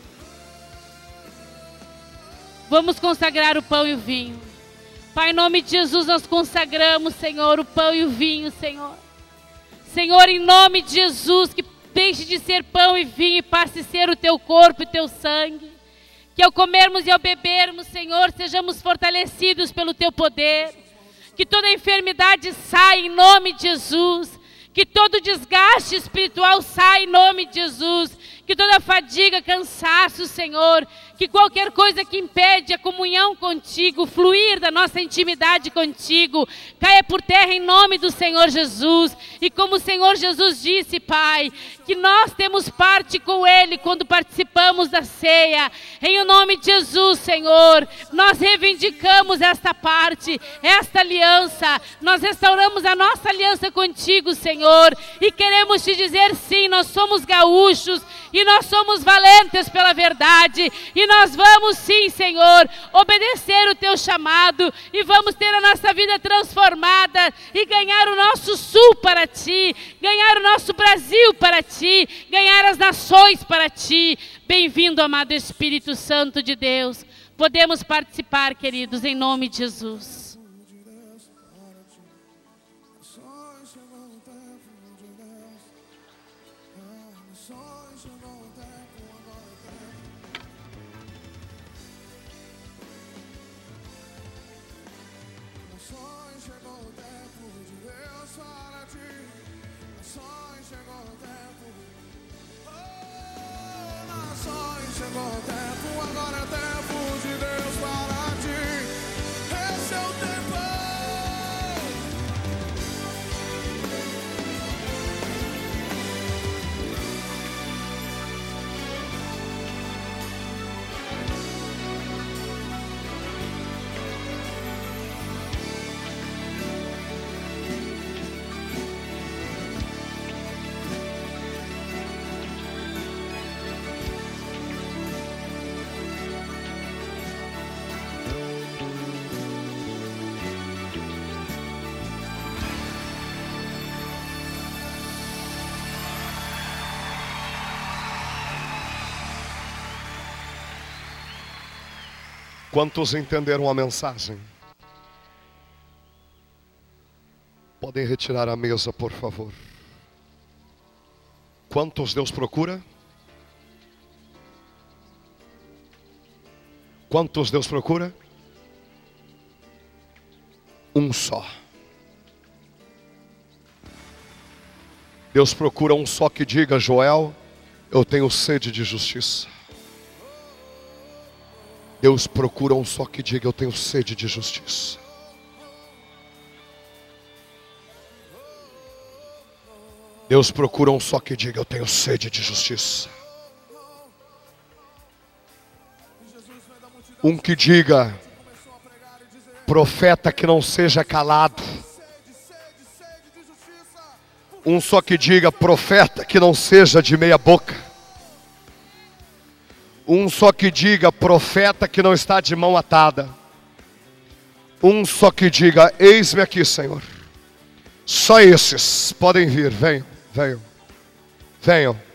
Vamos consagrar o pão e o vinho. Pai, em nome de Jesus, nós consagramos, Senhor, o pão e o vinho, Senhor. Senhor, em nome de Jesus, que deixe de ser pão e vinho e passe a ser o teu corpo e teu sangue. Que ao comermos e ao bebermos, Senhor, sejamos fortalecidos pelo teu poder. Que toda enfermidade saia em nome de Jesus. Que todo desgaste espiritual saia em nome de Jesus. Que toda fadiga, cansaço, Senhor, que qualquer coisa que impede a comunhão contigo, o fluir da nossa intimidade contigo, caia por terra em nome do Senhor Jesus. E como o Senhor Jesus disse, Pai, que nós temos parte com Ele quando participamos da ceia. Em nome de Jesus, Senhor, nós reivindicamos esta parte, esta aliança. Nós restauramos a nossa aliança contigo, Senhor, e queremos te dizer sim, nós somos gaúchos e nós somos valentes pela verdade, e nós vamos sim, Senhor, obedecer o teu chamado, e vamos ter a nossa vida transformada, e ganhar o nosso sul para ti, ganhar o nosso Brasil para ti, ganhar as nações para ti. Bem-vindo, amado Espírito Santo de Deus. Podemos participar, queridos, em nome de Jesus. para ti. Nações chegou o tempo. Oh, nações chegou o tempo. Agora é tempo de Deus para ti. Esse é o tempo. Quantos entenderam a mensagem? Podem retirar a mesa, por favor. Quantos Deus procura? Quantos Deus procura? Um só. Deus procura um só que diga: Joel, eu tenho sede de justiça. Deus procura um só que diga: eu tenho sede de justiça. Deus procura um só que diga: eu tenho sede de justiça. Um que diga: profeta que não seja calado. Um só que diga: profeta que não seja de meia boca. Um só que diga: profeta que não está de mão atada. Um só que diga: eis-me aqui, Senhor. Só esses podem vir, venham, venham, venham.